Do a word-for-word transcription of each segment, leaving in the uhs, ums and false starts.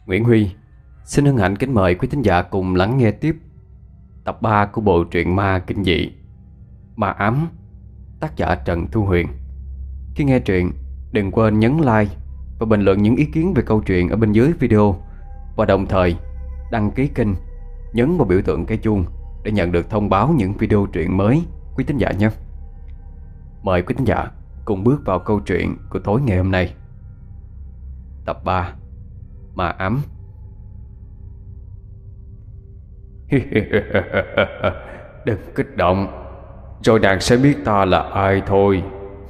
Nguyễn Huy xin hân hạnh kính mời quý thính giả cùng lắng nghe tiếp tập ba của bộ truyện ma kinh dị Ma Ám, tác giả Trần Thu Huyền. Khi nghe truyện, đừng quên nhấn like và bình luận những ý kiến về câu chuyện ở bên dưới video, và đồng thời đăng ký kênh, nhấn vào biểu tượng cái chuông để nhận được thông báo những video truyện mới quý thính giả nhé. Mời quý thính giả cùng bước vào câu chuyện của tối ngày hôm nay. Tập ba Ma Ám. Đừng kích động, rồi nàng sẽ biết ta là ai thôi.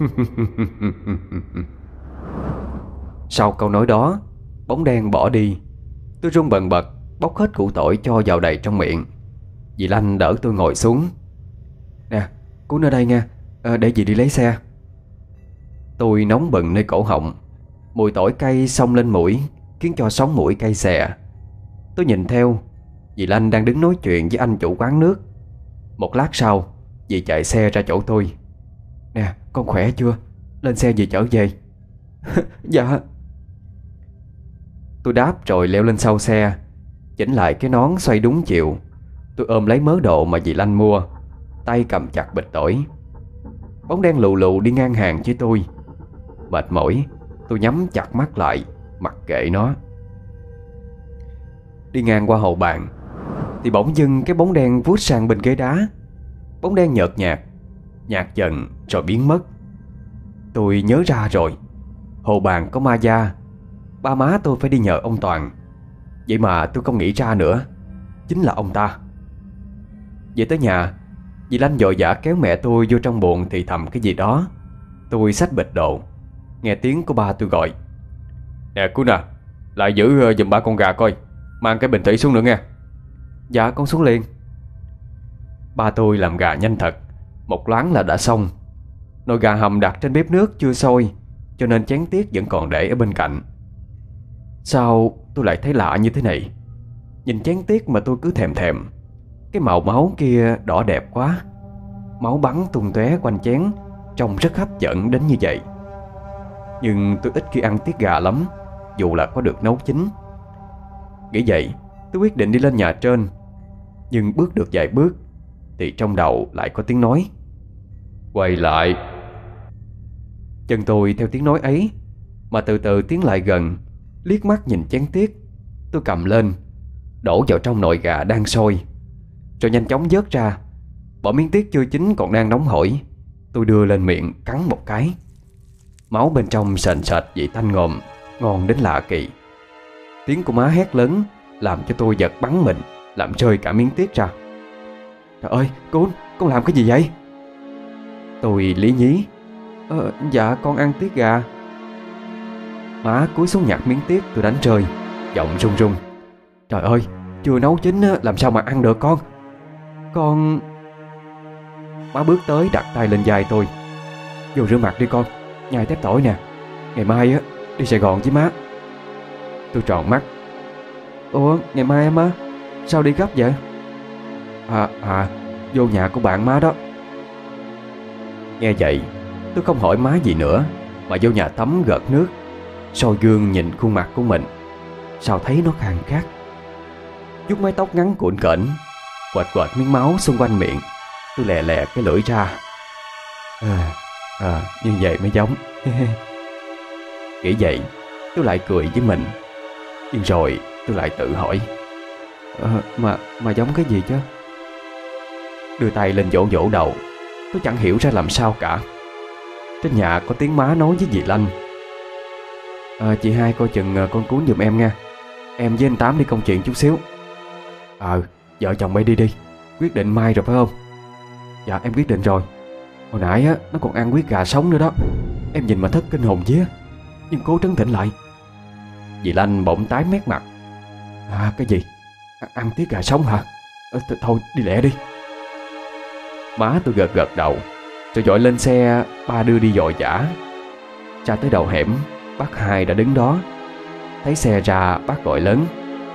Sau câu nói đó, bóng đen bỏ đi. Tôi run bần bật bóc hết củ tỏi cho vào đầy trong miệng. Dì Lanh đỡ tôi ngồi xuống. Nè, Cún ở đây nha, à, để dì đi lấy xe. Tôi nóng bừng nơi cổ họng, mùi tỏi cay xông lên mũi khiến cho sống mũi cay xè. Tôi nhìn theo, dì Lanh đang đứng nói chuyện với anh chủ quán nước. Một lát sau, dì chạy xe ra chỗ tôi. Nè, con khỏe chưa? Lên xe dì chở về. Dạ. Tôi đáp rồi leo lên sau xe, chỉnh lại cái nón xoay đúng chiều. Tôi ôm lấy mớ đồ mà dì Lanh mua, tay cầm chặt bịch tỏi. Bóng đen lù lù đi ngang hàng với tôi. Mệt mỏi, tôi nhắm chặt mắt lại, mặc kệ nó. Đi ngang qua hồ bàn thì bỗng dưng cái bóng đen vút sang bên ghế đá. Bóng đen nhợt nhạt, nhạt dần rồi biến mất. Tôi nhớ ra rồi, hồ bàn có ma da. Ba má tôi phải đi nhờ ông Toàn, vậy mà tôi không nghĩ ra nữa. Chính là ông ta. Về tới nhà, dì Lanh vội vã kéo mẹ tôi vô trong buồng thì thầm cái gì đó. Tôi xách bịch đồ, nghe tiếng của ba tôi gọi. Nè Cún à, lại giữ giùm ba con gà coi, mang cái bình thủy xuống nữa nghe. Dạ con xuống liền. Ba tôi làm gà nhanh thật, một loáng là đã xong. Nồi gà hầm đặt trên bếp nước chưa sôi, cho nên chén tiết vẫn còn để ở bên cạnh. Sao tôi lại thấy lạ như thế này? Nhìn chén tiết mà tôi cứ thèm thèm. Cái màu máu kia đỏ đẹp quá, máu bắn tung tóe quanh chén, trông rất hấp dẫn đến như vậy. Nhưng tôi ít khi ăn tiết gà lắm, dù là có được nấu chín. Nghĩ vậy, tôi quyết định đi lên nhà trên. Nhưng bước được vài bước thì trong đầu lại có tiếng nói: quay lại. Chân tôi theo tiếng nói ấy mà từ từ tiến lại gần, liếc mắt nhìn chén tiết. Tôi cầm lên, đổ vào trong nồi gà đang sôi, rồi nhanh chóng vớt ra. Bỏ miếng tiết chưa chín còn đang nóng hổi, tôi đưa lên miệng cắn một cái. Máu bên trong sền sệt vị tanh ngòm, ngon đến lạ kỳ. Tiếng của má hét lớn làm cho tôi giật bắn mình, làm rơi cả miếng tiết ra. Trời ơi, Cún, con làm cái gì vậy? Tôi lý nhí. Ờ, dạ con ăn tiết gà. Má cúi xuống nhặt miếng tiết tôi đánh rơi, giọng run run. Trời ơi, chưa nấu chín làm sao mà ăn được con? Con... Má bước tới đặt tay lên vai tôi. Vô rửa mặt đi con, nhai tép tỏi nè, ngày mai á đi Sài Gòn với má. Tôi tròn mắt. Ủa, ngày mai má? Sao đi gấp vậy? À, à, vô nhà của bạn má đó. Nghe vậy, tôi không hỏi má gì nữa, mà vô nhà tắm gợt nước, soi gương nhìn khuôn mặt của mình. Sao thấy nó khang khác. Vuốt mái tóc ngắn cuộn kệnh, quệt quệt miếng máu xung quanh miệng. Tôi lè lè cái lưỡi ra. À, à như vậy mới giống. Nghĩ vậy, tôi lại cười với mình. Nhưng rồi tôi lại tự hỏi, à, Mà mà giống cái gì chứ? Đưa tay lên vỗ vỗ đầu. Tôi chẳng hiểu ra làm sao cả. Trên nhà có tiếng má nói với dì Lanh. À, chị hai coi chừng con Cún giùm em nha. Em với anh Tám đi công chuyện chút xíu. Ờ, à, vợ chồng bay đi đi. Quyết định mai rồi phải không? Dạ em quyết định rồi. Hồi nãy á, nó còn ăn huyết gà sống nữa đó. Em nhìn mà thất kinh hồn vía, nhưng cố trấn tĩnh lại. Dì Lanh bỗng tái mét mặt. À cái gì? À, ăn tiết gà sống hả? À, th thôi đi lẹ đi. Má tôi gật gật đầu, rồi dội lên xe. Ba đưa đi dội vã. Ra tới đầu hẻm, bác Hai đã đứng đó. Thấy xe ra, bác gọi lớn.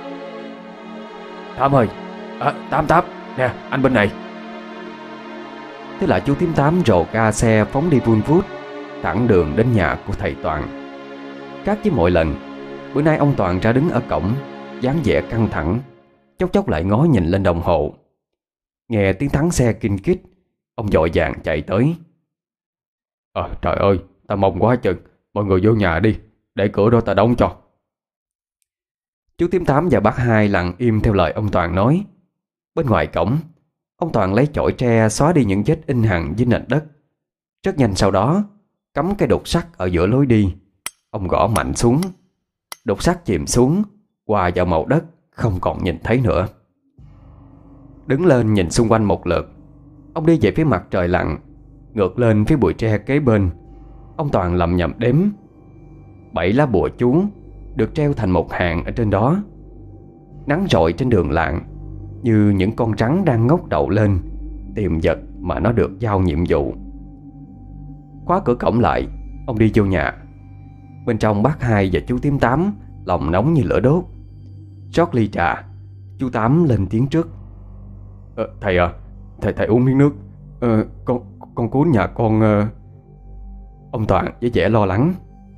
Tám ơi, à, Tám Tám, nè anh bên này. Thế là chú Tím Tám rồ ga xe phóng đi vun vút, thẳng đường đến nhà của thầy Toàn. Khác với mọi lần, bữa nay ông Toàn ra đứng ở cổng, dáng vẻ căng thẳng, chốc chốc lại ngó nhìn lên đồng hồ. Nghe tiếng thắng xe kinh kít, ông vội vàng chạy tới. Ờ trời ơi, ta mong quá chừng. Mọi người vô nhà đi, để cửa đó ta đóng cho. Chú Tím Tám và bác Hai lặng im theo lời ông Toàn nói. Bên ngoài cổng, ông Toàn lấy chổi tre xóa đi những vết in hằn dưới nền đất. Rất nhanh sau đó, cắm cái đục sắt ở giữa lối đi. Ông gõ mạnh xuống. Đục sắt chìm xuống, hòa vào màu đất, không còn nhìn thấy nữa. Đứng lên nhìn xung quanh một lượt, ông đi về phía mặt trời lặn, ngược lên phía bụi tre kế bên. Ông Toàn lầm nhầm đếm. Bảy lá bùa chú được treo thành một hàng ở trên đó. Nắng rọi trên đường lặn, như những con rắn đang ngóc đầu lên tìm vật mà nó được giao nhiệm vụ. Khóa cửa cổng lại, ông đi vô nhà. Bên trong bác Hai và chú Tím Tám lòng nóng như lửa đốt. Rót ly trà, chú Tám lên tiếng trước. Ờ, thầy à, thầy thầy uống miếng nước. Ờ, con con cún nhà con. Uh... Ông Toàn với vẻ lo lắng.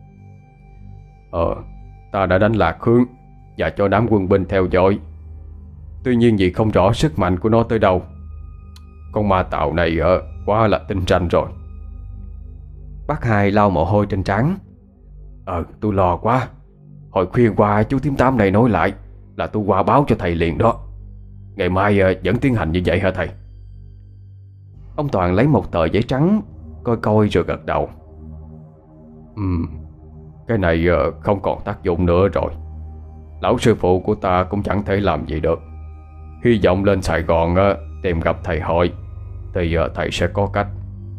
Ờ, ta đã đánh lạc hướng và cho đám quân binh theo dõi. Tuy nhiên vì không rõ sức mạnh của nó tới đâu. Con ma tạo này uh, quá là tinh ranh rồi. Bác Hai lau mồ hôi trên trán. Ờ, tôi lo quá. Hồi khuya qua chú Tím Tám này nói lại là tôi qua báo cho thầy liền đó. Ngày mai uh, vẫn tiến hành như vậy hả thầy? Ông Toàn lấy một tờ giấy trắng coi coi rồi gật đầu. Ừm, cái này uh, không còn tác dụng nữa rồi. Lão sư phụ của ta cũng chẳng thể làm gì được. Hy vọng lên Sài Gòn uh, tìm gặp thầy hội thì uh, thầy sẽ có cách.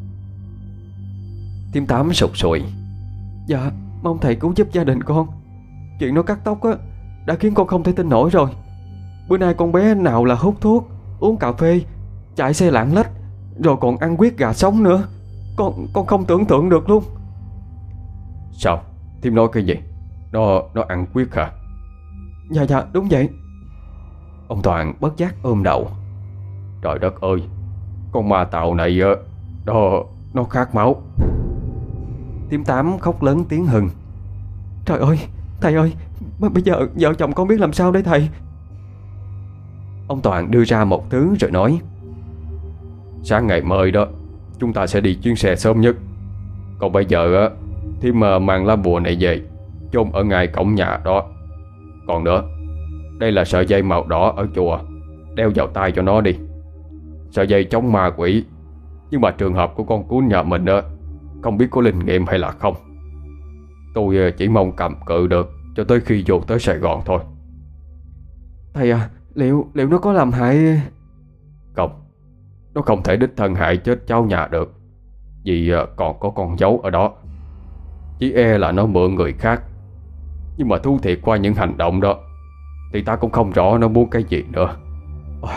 Tím Tám sụt sùi. Dạ, mong thầy cứu giúp gia đình con. Chuyện nó cắt tóc á đã khiến con không thể tin nổi rồi. Bữa nay con bé nào là hút thuốc, uống cà phê, chạy xe lạng lách, rồi còn ăn huyết gà sống nữa. Con con không tưởng tượng được luôn. Sao? Thím nói cái gì? Nó nó ăn huyết hả? Dạ dạ đúng vậy. Ông Toàn bất giác ôm đầu. Trời đất ơi, con ma tạo này Nó Nó khát máu. Tím Tám khóc lớn tiếng hừng. Trời ơi, thầy ơi, bây giờ vợ chồng con biết làm sao đấy thầy? Ông Toàn đưa ra một thứ rồi nói. Sáng ngày mai đó, chúng ta sẽ đi chuyến xe sớm nhất. Còn bây giờ á, thì mà mang lá bùa này về, chôn ở ngay cổng nhà đó. Còn nữa, đây là sợi dây màu đỏ ở chùa, đeo vào tay cho nó đi. Sợi dây chống ma quỷ. Nhưng mà trường hợp của con cún nhà mình á, không biết có linh nghiệm hay là không. Tôi chỉ mong cầm cự được cho tới khi vô tới Sài Gòn thôi. Thầy à, liệu liệu nó có làm hại? Không, nó không thể đích thân hại chết cháu nhà được, vì còn có con dấu ở đó. Chỉ e là nó mượn người khác. Nhưng mà thú thiệt qua những hành động đó thì ta cũng không rõ nó muốn cái gì nữa. Ôi.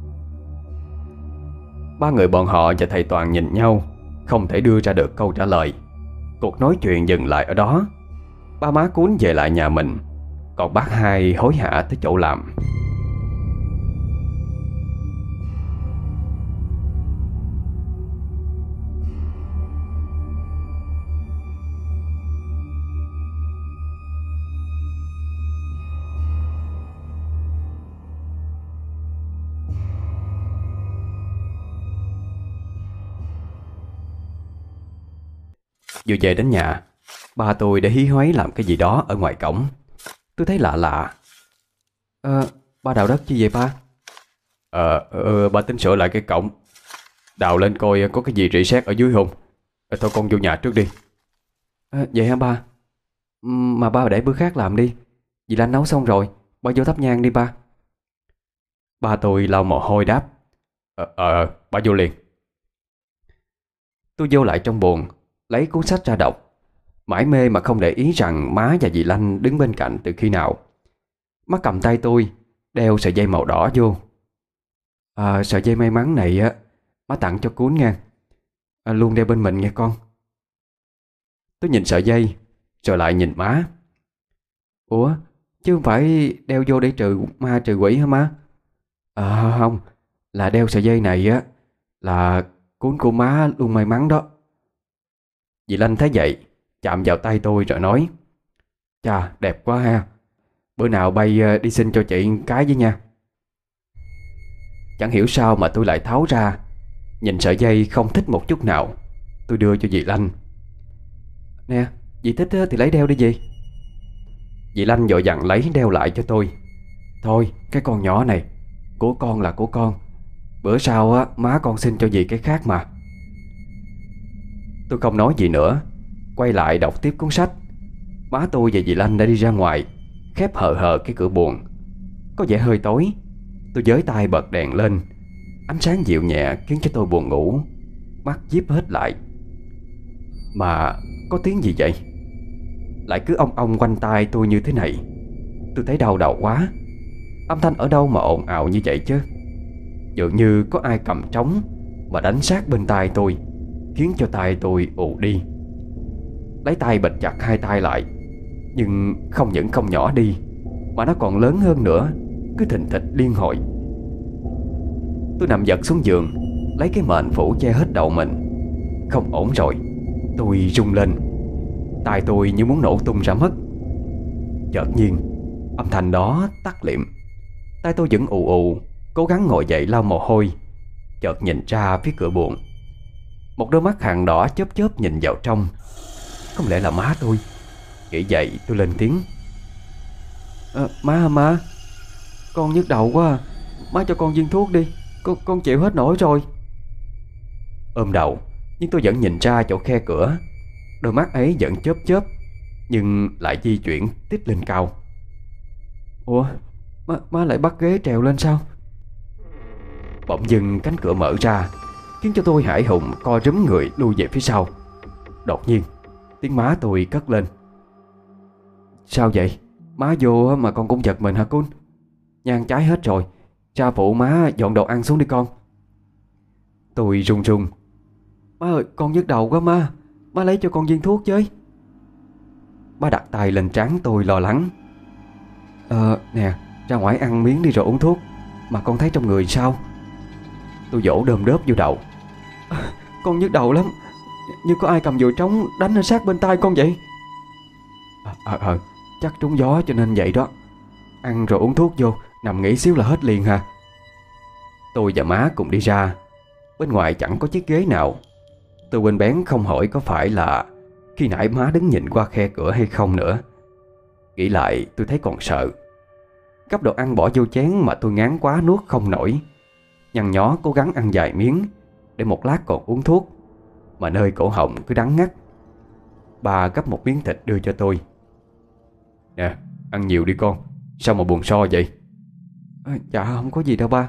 Ba người bọn họ và thầy Toàn nhìn nhau, không thể đưa ra được câu trả lời. Cuộc nói chuyện dừng lại ở đó. Ba má Cún về lại nhà mình, còn bác Hai hối hả tới chỗ làm. Vừa về đến nhà, ba tôi đã hí hoáy làm cái gì đó ở ngoài cổng. Tôi thấy lạ lạ. Ờ, ba đào đất chi vậy ba? Ờ, ờ, ba tính sửa lại cái cổng. Đào lên coi có cái gì rỉ sét ở dưới không. Ờ, thôi con vô nhà trước đi. À, vậy hả ba? Mà ba để bữa khác làm đi. Dì Lan nấu xong rồi, ba vô thắp nhang đi ba. Ba tôi lau mồ hôi đáp. Ờ, ờ, ba vô liền. Tôi vô lại trong buồng, lấy cuốn sách ra đọc, mải mê mà không để ý rằng má và dì Lanh đứng bên cạnh từ khi nào. Má cầm tay tôi, đeo sợi dây màu đỏ vô. À, sợi dây may mắn này á, má tặng cho Cún nha. À, luôn đeo bên mình nghe con. Tôi nhìn sợi dây, rồi lại nhìn má. Ủa, chứ không phải đeo vô để trừ ma trừ quỷ hả má? À không, là đeo sợi dây này á là Cún của má luôn may mắn đó. Dì Lanh thấy vậy, chạm vào tay tôi rồi nói. Chà, đẹp quá ha. Bữa nào bay ờ, đi xin cho chị cái với nha. Chẳng hiểu sao mà tôi lại tháo ra, nhìn sợi dây không thích một chút nào. Tôi đưa cho dì Lanh. Nè, dì thích thì lấy đeo đi dì. Dì Lanh vội vàng lấy đeo lại cho tôi. Thôi cái con nhỏ này, của con là của con, bữa sau á má con xin cho dì cái khác mà. Tôi không nói gì nữa, quay lại đọc tiếp cuốn sách. Má tôi và dì Lanh đã đi ra ngoài, khép hờ hờ cái cửa buồng. Có vẻ hơi tối. Tôi giới tay bật đèn lên. Ánh sáng dịu nhẹ khiến cho tôi buồn ngủ, mắt díp hết lại. Mà có tiếng gì vậy? Lại cứ ong ong quanh tai tôi như thế này. Tôi thấy đau đầu quá. Âm thanh ở đâu mà ồn ào như vậy chứ? Dường như có ai cầm trống mà đánh sát bên tai tôi, khiến cho tai tôi ù đi. Lấy tay bịt chặt hai tay lại, nhưng không những không nhỏ đi mà nó còn lớn hơn nữa, cứ thình thịch liên hồi. Tôi nằm giật xuống giường, lấy cái mền phủ che hết đầu mình. Không ổn rồi. Tôi rung lên. Tai tôi như muốn nổ tung ra mất. Chợt nhiên âm thanh đó tắt liệm. Tai tôi vẫn ù ù, cố gắng ngồi dậy lau mồ hôi. Chợt nhìn ra phía cửa buồng. Một đôi mắt hàng đỏ chớp chớp nhìn vào trong. Không lẽ là má tôi? Nghĩ vậy tôi lên tiếng. À, má má, con nhức đầu quá. Má cho con viên thuốc đi, Con, con chịu hết nổi rồi. Ôm đầu, nhưng tôi vẫn nhìn ra chỗ khe cửa. Đôi mắt ấy vẫn chớp chớp, nhưng lại di chuyển tít lên cao. Ủa, má, má lại bắt ghế trèo lên sao? Bỗng dưng cánh cửa mở ra, khiến cho tôi hãi hùng co rúm người lui về phía sau. Đột nhiên tiếng má tôi cất lên. Sao vậy? Má vô mà con cũng giật mình hả Cún? Nhang cháy hết rồi, cha phụ má dọn đồ ăn xuống đi con. Tôi run run. Má ơi, con nhức đầu quá má. Má lấy cho con viên thuốc với. Má đặt tay lên trán tôi lo lắng. Ờ nè, ra ngoài ăn miếng đi rồi uống thuốc. Mà con thấy trong người sao? Tôi vỗ đơm đớp vô đầu. À, con nhức đầu lắm, như có ai cầm dùi trống đánh ở sát bên tai con vậy. Ờ à, à, à, chắc trúng gió cho nên vậy đó. Ăn rồi uống thuốc vô, nằm nghỉ xíu là hết liền hả? Tôi và má cùng đi ra. Bên ngoài chẳng có chiếc ghế nào. Tôi quên bén không hỏi có phải là khi nãy má đứng nhìn qua khe cửa hay không nữa. Nghĩ lại tôi thấy còn sợ. Gắp đồ ăn bỏ vô chén mà tôi ngán quá nuốt không nổi. Nhăn nhó cố gắng ăn vài miếng để một lát còn uống thuốc, mà nơi cổ họng cứ đắng ngắt. Bà gắp một miếng thịt đưa cho tôi. Nè, ăn nhiều đi con. Sao mà buồn so vậy? À, dạ không có gì đâu ba.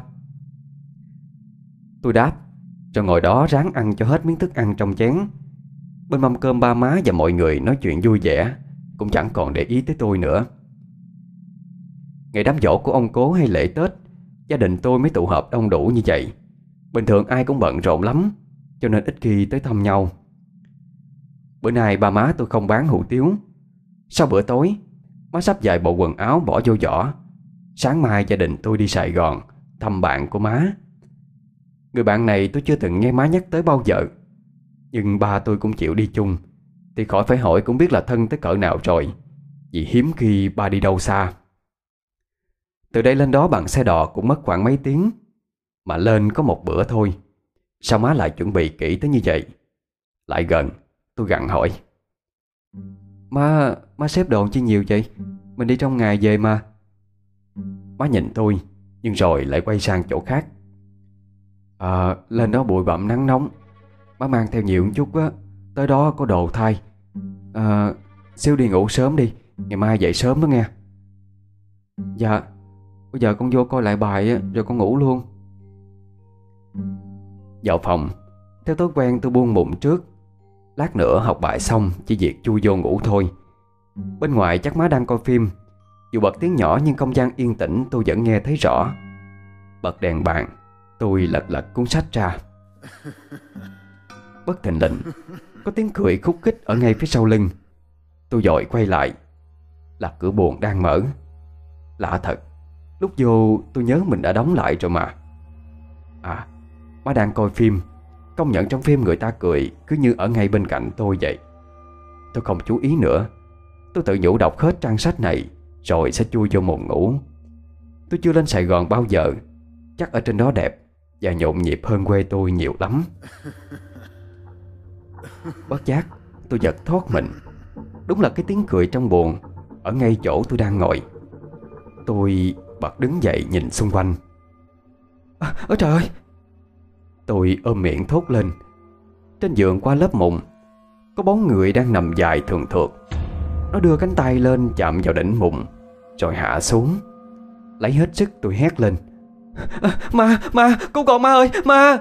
Tôi đáp, rồi ngồi đó ráng ăn cho hết miếng thức ăn trong chén. Bên mâm cơm ba má và mọi người nói chuyện vui vẻ, cũng chẳng còn để ý tới tôi nữa. Ngày đám giỗ của ông cố hay lễ Tết, gia đình tôi mới tụ họp đông đủ như vậy. Bình thường ai cũng bận rộn lắm, cho nên ít khi tới thăm nhau. Bữa nay ba má tôi không bán hủ tiếu. Sau bữa tối, má sắp vài bộ quần áo bỏ vô giỏ. Sáng mai gia đình tôi đi Sài Gòn thăm bạn của má. Người bạn này tôi chưa từng nghe má nhắc tới bao giờ, nhưng ba tôi cũng chịu đi chung, thì khỏi phải hỏi cũng biết là thân tới cỡ nào rồi, vì hiếm khi ba đi đâu xa. Từ đây lên đó bằng xe đò cũng mất khoảng mấy tiếng. Mà lên có một bữa thôi, sao má lại chuẩn bị kỹ tới như vậy? Lại gần, tôi gặng hỏi. Má, má xếp đồ chi nhiều vậy? Mình đi trong ngày về mà. Má nhìn tôi, nhưng rồi lại quay sang chỗ khác. À, lên đó bụi bặm nắng nóng, má mang theo nhiều một chút á. Tới đó có đồ thay. À, xíu đi ngủ sớm đi, ngày mai dậy sớm đó nghe. Dạ, bây giờ con vô coi lại bài á, rồi con ngủ luôn. Vào phòng, theo thói quen tôi buông mụn trước. Lát nữa học bài xong chỉ việc chui vô ngủ thôi. Bên ngoài chắc má đang coi phim. Dù bật tiếng nhỏ nhưng không gian yên tĩnh tôi vẫn nghe thấy rõ. Bật đèn bàn, tôi lật lật cuốn sách ra. Bất thình lình có tiếng cười khúc khích ở ngay phía sau lưng. Tôi vội quay lại. Là cửa buồng đang mở. Lạ thật, lúc vô tôi nhớ mình đã đóng lại rồi mà. À, má đang coi phim. Công nhận trong phim người ta cười cứ như ở ngay bên cạnh tôi vậy. Tôi không chú ý nữa. Tôi tự nhủ đọc hết trang sách này, rồi sẽ chui vô mùng ngủ. Tôi chưa lên Sài Gòn bao giờ, chắc ở trên đó đẹp và nhộn nhịp hơn quê tôi nhiều lắm. Bất giác tôi giật thoát mình. Đúng là cái tiếng cười trong buồng ở ngay chỗ tôi đang ngồi. Tôi bật đứng dậy nhìn xung quanh. À, ôi trời ơi! Tôi ôm miệng thốt lên. Trên giường qua lớp mùng có bóng người đang nằm dài thường thượt. Nó đưa cánh tay lên chạm vào đỉnh mùng rồi hạ xuống. Lấy hết sức tôi hét lên. À, ma, ma, cứu con ma ơi, ma!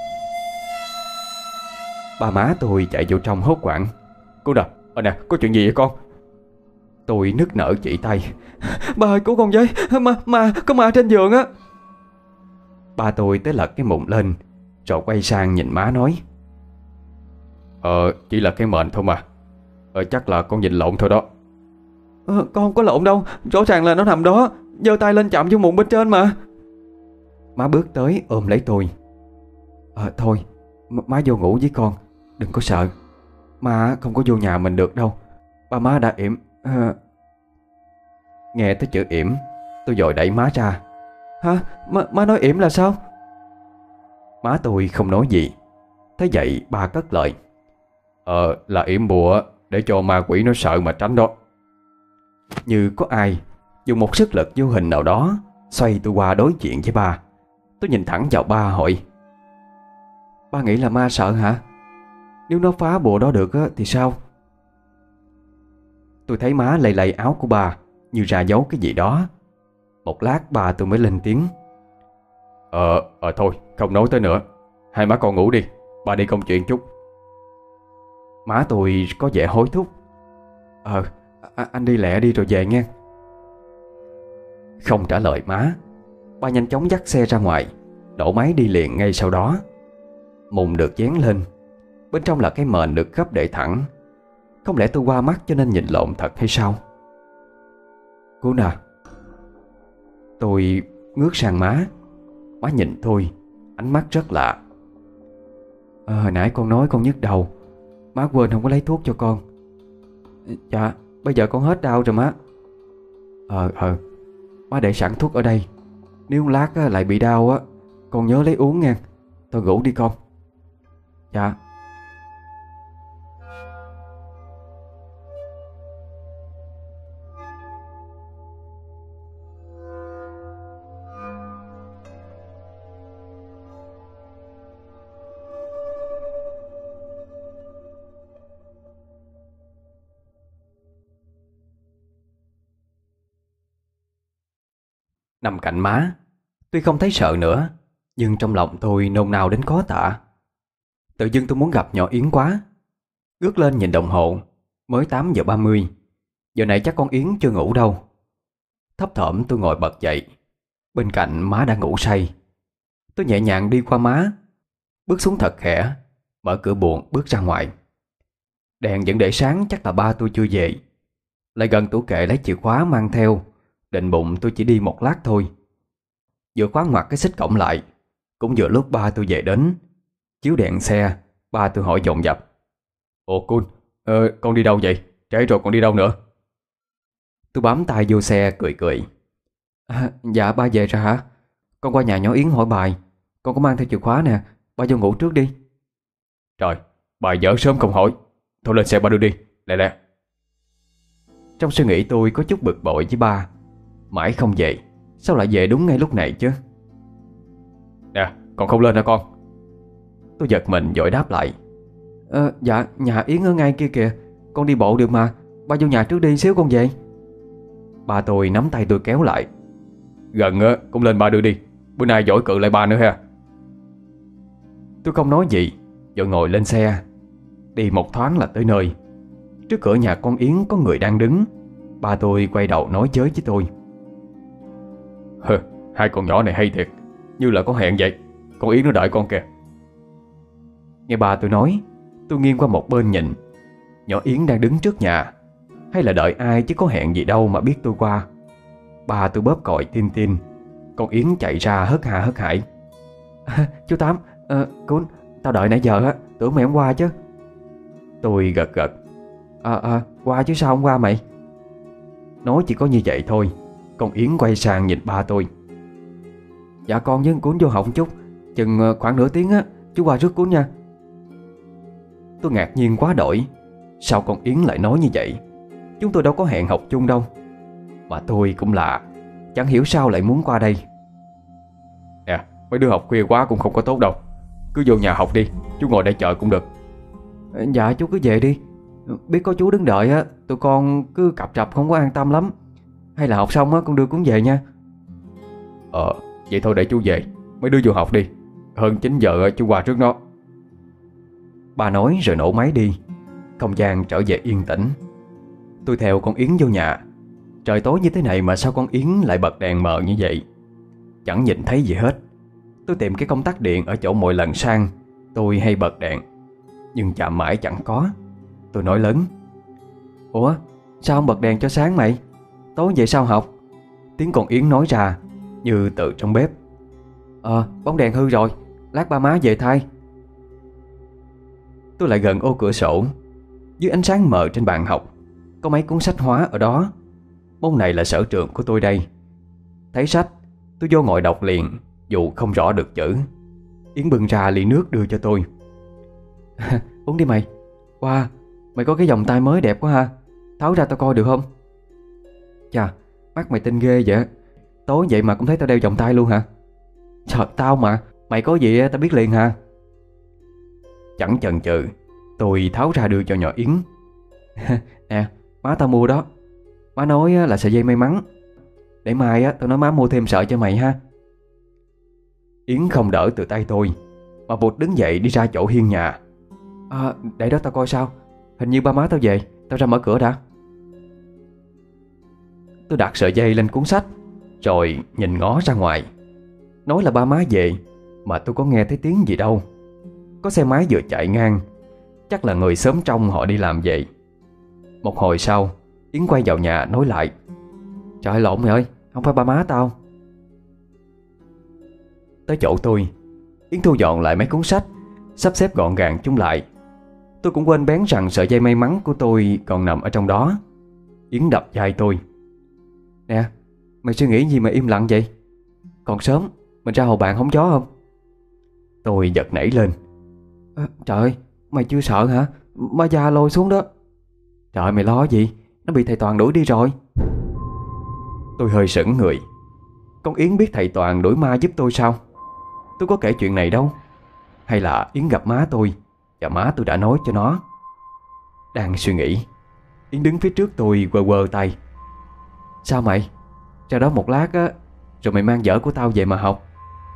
Ba má tôi chạy vô trong hốt hoảng. Cô nè, ờ nè, có chuyện gì vậy con? Tôi nức nở chỉ tay. Ba ơi, cứu con với, ma, ma, có ma trên giường á. Ba tôi tới lật cái mùng lên rồi quay sang nhìn má nói. Ờ, chỉ là cái mền thôi mà. Ờ, chắc là con nhìn lộn thôi đó. Ờ, con không có lộn đâu, rõ ràng là nó nằm đó, giơ tay lên chạm vô mùng bên trên mà. Má bước tới ôm lấy tôi. Ờ, thôi, má vô ngủ với con, đừng có sợ. Má không có vô nhà mình được đâu, ba má đã yểm. À... Nghe tới chữ yểm, tôi vội đẩy má ra. Hả? Má, má nói yểm là sao? Má tôi không nói gì. Thế vậy ba cất lời. Ờ, là yểm bùa để cho ma quỷ nó sợ mà tránh đó. Như có ai dùng một sức lực vô hình nào đó xoay tôi qua đối diện với ba. Tôi nhìn thẳng vào ba hỏi. Ba nghĩ là ma sợ hả? Nếu nó phá bùa đó được á, thì sao? Tôi thấy má lay lay áo của ba như ra dấu cái gì đó. Một lát ba tôi mới lên tiếng. Ờ, ờ thôi, không nói tới nữa. Hai má con ngủ đi, ba đi công chuyện chút. Má tôi có vẻ hối thúc. Ờ, à, anh đi lẹ đi rồi về nghe. Không trả lời má, ba nhanh chóng dắt xe ra ngoài, đổ máy đi liền ngay sau đó. Mùng được dán lên. Bên trong là cái mền được gấp để thẳng. Không lẽ tôi qua mắt cho nên nhìn lộn thật hay sao? Cô nè. Tôi ngước sang má. Má nhìn tôi, ánh mắt rất lạ. À, hồi nãy con nói con nhức đầu, má quên không có lấy thuốc cho con. Dạ, bây giờ con hết đau rồi má. Ờ, ờ, má để sẵn thuốc ở đây. Nếu lát á, lại bị đau á, con nhớ lấy uống nha. Thôi ngủ đi con. Dạ. Nằm cạnh má, tuy không thấy sợ nữa, nhưng trong lòng tôi nôn nao đến khó tả. Tự dưng tôi muốn gặp nhỏ Yến quá. Ngước lên nhìn đồng hồ, mới tám giờ ba mươi. Giờ này chắc con Yến chưa ngủ đâu. Thấp thỏm tôi ngồi bật dậy. Bên cạnh má đang ngủ say. Tôi nhẹ nhàng đi qua má, bước xuống thật khẽ, mở cửa buồng bước ra ngoài. Đèn vẫn để sáng, chắc là ba tôi chưa về. Lại gần tủ kệ lấy chìa khóa mang theo, định bụng tôi chỉ đi một lát thôi. Vừa khóa ngoặt cái xích cổng lại, cũng vừa lúc ba tôi về đến. Chiếu đèn xe, ba tôi hỏi dồn dập. Ồ Cun, ờ, con đi đâu vậy? Trễ rồi, con đi đâu nữa? Tôi bám tay vô xe cười cười. À, dạ ba về rồi hả? Con qua nhà nhỏ Yến hỏi bài. Con có mang theo chìa khóa nè, ba vô ngủ trước đi. Trời, bài dở sớm không hỏi. Thôi lên xe ba đưa đi, lẹ lẹ. Trong suy nghĩ tôi có chút bực bội với ba. Mãi không về, sao lại về đúng ngay lúc này chứ? Nè, còn không lên hả con? Tôi giật mình vội đáp lại. Ờ, dạ, nhà Yến ở ngay kia kìa. Con đi bộ được mà, ba vô nhà trước đi xíu con về. Ba tôi nắm tay tôi kéo lại. Gần á, cũng lên ba đưa đi. Bữa nay giỏi cự lại ba nữa ha. Tôi không nói gì, vội ngồi lên xe. Đi một thoáng là tới nơi. Trước cửa nhà con Yến có người đang đứng. Ba tôi quay đầu nói chới với tôi. Hừ, hai con nhỏ này hay thiệt, như là có hẹn vậy. Con Yến nó đợi con kìa. Nghe ba tôi nói, tôi nghiêng qua một bên nhìn. Nhỏ Yến đang đứng trước nhà. Hay là đợi ai chứ có hẹn gì đâu mà biết tôi qua. Ba tôi bóp còi tin tin. Con Yến chạy ra hớt hà hớt hải. À, chú Tám, à, Cún, tao đợi nãy giờ á, tưởng mày không qua chứ. Tôi gật gật. À, à, qua chứ sao không qua mày? Nói chỉ có như vậy thôi. Con Yến quay sang nhìn ba tôi. Dạ con với cuốn vô học chút. Chừng khoảng nửa tiếng á, chú qua rước cuốn nha. Tôi ngạc nhiên quá đổi. Sao con Yến lại nói như vậy? Chúng tôi đâu có hẹn học chung đâu. Mà tôi cũng lạ, chẳng hiểu sao lại muốn qua đây. Nè, mấy đứa học khuya quá cũng không có tốt đâu. Cứ vô nhà học đi, chú ngồi đây chờ cũng được. Dạ chú cứ về đi. Biết có chú đứng đợi á, tụi con cứ cập rập không có an tâm lắm. Hay là học xong á, con đưa cuốn về nha. Ờ, vậy thôi để chú về. Mấy đứa vô học đi. Hơn chín giờ chú qua trước nó. Bà nói rồi nổ máy đi. Không gian trở về yên tĩnh. Tôi theo con Yến vô nhà. Trời tối như thế này mà sao con Yến lại bật đèn mờ như vậy? Chẳng nhìn thấy gì hết. Tôi tìm cái công tắc điện ở chỗ mỗi lần sang tôi hay bật đèn, nhưng chạm mãi chẳng có. Tôi nói lớn: Ủa sao không bật đèn cho sáng mày? Tối vậy sao học? Tiếng con Yến nói ra như từ trong bếp. Ờ bóng đèn hư rồi, lát ba má về thay. Tôi lại gần ô cửa sổ. Dưới ánh sáng mờ trên bàn học có mấy cuốn sách hóa ở đó. Môn này là sở trường của tôi đây. Thấy sách tôi vô ngồi đọc liền, dù không rõ được chữ. Yến bưng ra ly nước đưa cho tôi. Uống đi mày. Wow, mày có cái vòng tay mới đẹp quá ha. Tháo ra tao coi được không? Chà, mắt mày tinh ghê vậy. Tối vậy mà cũng thấy tao đeo vòng tay luôn hả? Trời, tao mà, mày có gì tao biết liền hả? Chẳng chần chừ, tôi tháo ra đưa cho nhỏ Yến. Nè, má tao mua đó. Má nói là sợi dây may mắn. Để mai á, tao nói má mua thêm sợi cho mày ha. Yến không đỡ từ tay tôi, mà vụt đứng dậy đi ra chỗ hiên nhà. À, để đó tao coi sao. Hình như ba má tao về, tao ra mở cửa đã. Tôi đặt sợi dây lên cuốn sách, rồi nhìn ngó ra ngoài. Nói là ba má về, mà tôi có nghe thấy tiếng gì đâu. Có xe máy vừa chạy ngang. Chắc là người sớm trong họ đi làm về. Một hồi sau, Yến quay vào nhà nói lại: Trời lộn mày ơi, không phải ba má tao. Tới chỗ tôi, Yến thu dọn lại mấy cuốn sách, sắp xếp gọn gàng chúng lại. Tôi cũng quên bén rằng sợi dây may mắn của tôi còn nằm ở trong đó. Yến đập vai tôi: Nè, mày suy nghĩ gì mà im lặng vậy? Còn sớm, mình ra hồ bạn hóng gió không? Tôi giật nảy lên. À, trời ơi, mày chưa sợ hả? Ma già lôi xuống đó. Trời, mày lo gì? Nó bị thầy Toàn đuổi đi rồi. Tôi hơi sững người. Con Yến biết thầy Toàn đuổi ma giúp tôi sao? Tôi có kể chuyện này đâu. Hay là Yến gặp má tôi và má tôi đã nói cho nó? Đang suy nghĩ, Yến đứng phía trước tôi quơ quơ tay. Sao mày? Ra đó một lát á, rồi mày mang vở của tao về mà học.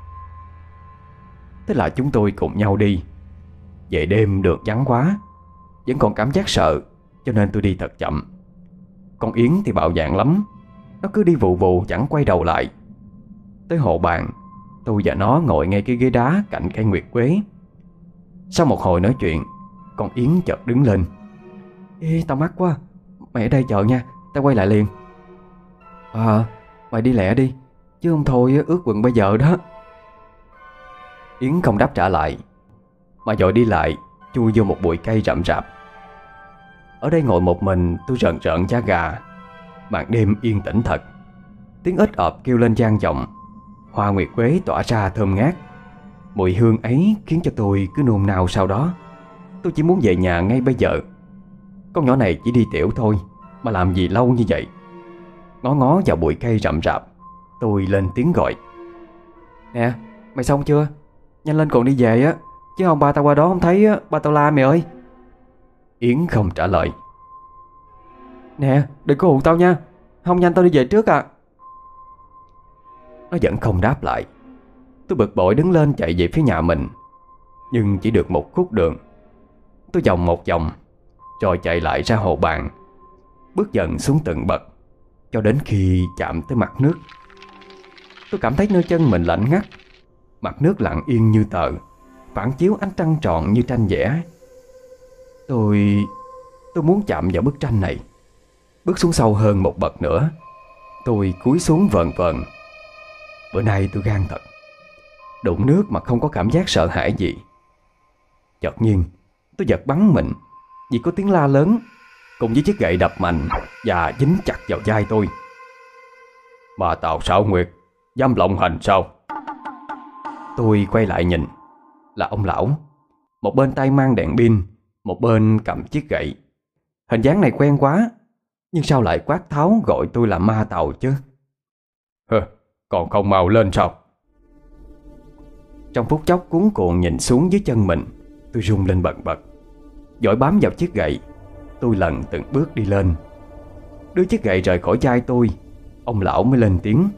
Thế là chúng tôi cùng nhau đi. Về đêm đường vắng quá, vẫn còn cảm giác sợ, cho nên tôi đi thật chậm. Con Yến thì bạo dạn lắm. Nó cứ đi vụ vụ chẳng quay đầu lại. Tới hồ bàn, tôi và nó ngồi ngay cái ghế đá cạnh cây nguyệt quế. Sau một hồi nói chuyện, con Yến chợt đứng lên. Ê, tao mắc quá. Mày ở đây chờ nha, tao quay lại liền. À, mày đi lẹ đi, chứ không thôi ướt quần bây giờ đó. Yến không đáp trả lại, mà vội đi lại, chui vô một bụi cây rậm rạp. Ở đây ngồi một mình tôi rợn rợn da gà. Màn đêm yên tĩnh thật. Tiếng ếch ộp kêu lên vang vọng. Hoa nguyệt quế tỏa ra thơm ngát. Mùi hương ấy khiến cho tôi cứ nôn nao sau đó. Tôi chỉ muốn về nhà ngay bây giờ. Con nhỏ này chỉ đi tiểu thôi, mà làm gì lâu như vậy? Ngó ngó vào bụi cây rậm rạp, tôi lên tiếng gọi. Nè, mày xong chưa? Nhanh lên còn đi về á, chứ không ba tao qua đó không thấy á, ba tao la mày ơi. Yến không trả lời. Nè, đừng có hù tao nha, không nhanh tao đi về trước à. Nó vẫn không đáp lại. Tôi bực bội đứng lên chạy về phía nhà mình. Nhưng chỉ được một khúc đường. Tôi vòng một vòng, rồi chạy lại ra hồ bàn, bước dần xuống từng bậc, cho đến khi chạm tới mặt nước. Tôi cảm thấy nơi chân mình lạnh ngắt. Mặt nước lặng yên như tờ, phản chiếu ánh trăng tròn như tranh vẽ. Tôi... tôi muốn chạm vào bức tranh này. Bước xuống sâu hơn một bậc nữa. Tôi cúi xuống vờn vờn. Bữa nay tôi gan thật. Đụng nước mà không có cảm giác sợ hãi gì. Chợt nhiên tôi giật bắn mình vì có tiếng la lớn. cùng với chiếc gậy đập mạnh và dính chặt vào vai tôi. Mà Tào Xảo Nguyệt dám lộng hành sao? Tôi quay lại nhìn, là ông lão, một bên tay mang đèn pin, một bên cầm chiếc gậy. Hình dáng này quen quá, nhưng sao lại quát tháo gọi tôi là ma Tàu chứ? Hừ, còn không mau lên sao? Trong phút chốc cuống cuồng nhìn xuống dưới chân mình, tôi run lên bần bật. Vội bám vào chiếc gậy, tôi lần từng bước đi lên. Đưa chiếc gậy rời khỏi vai tôi, ông lão mới lên tiếng.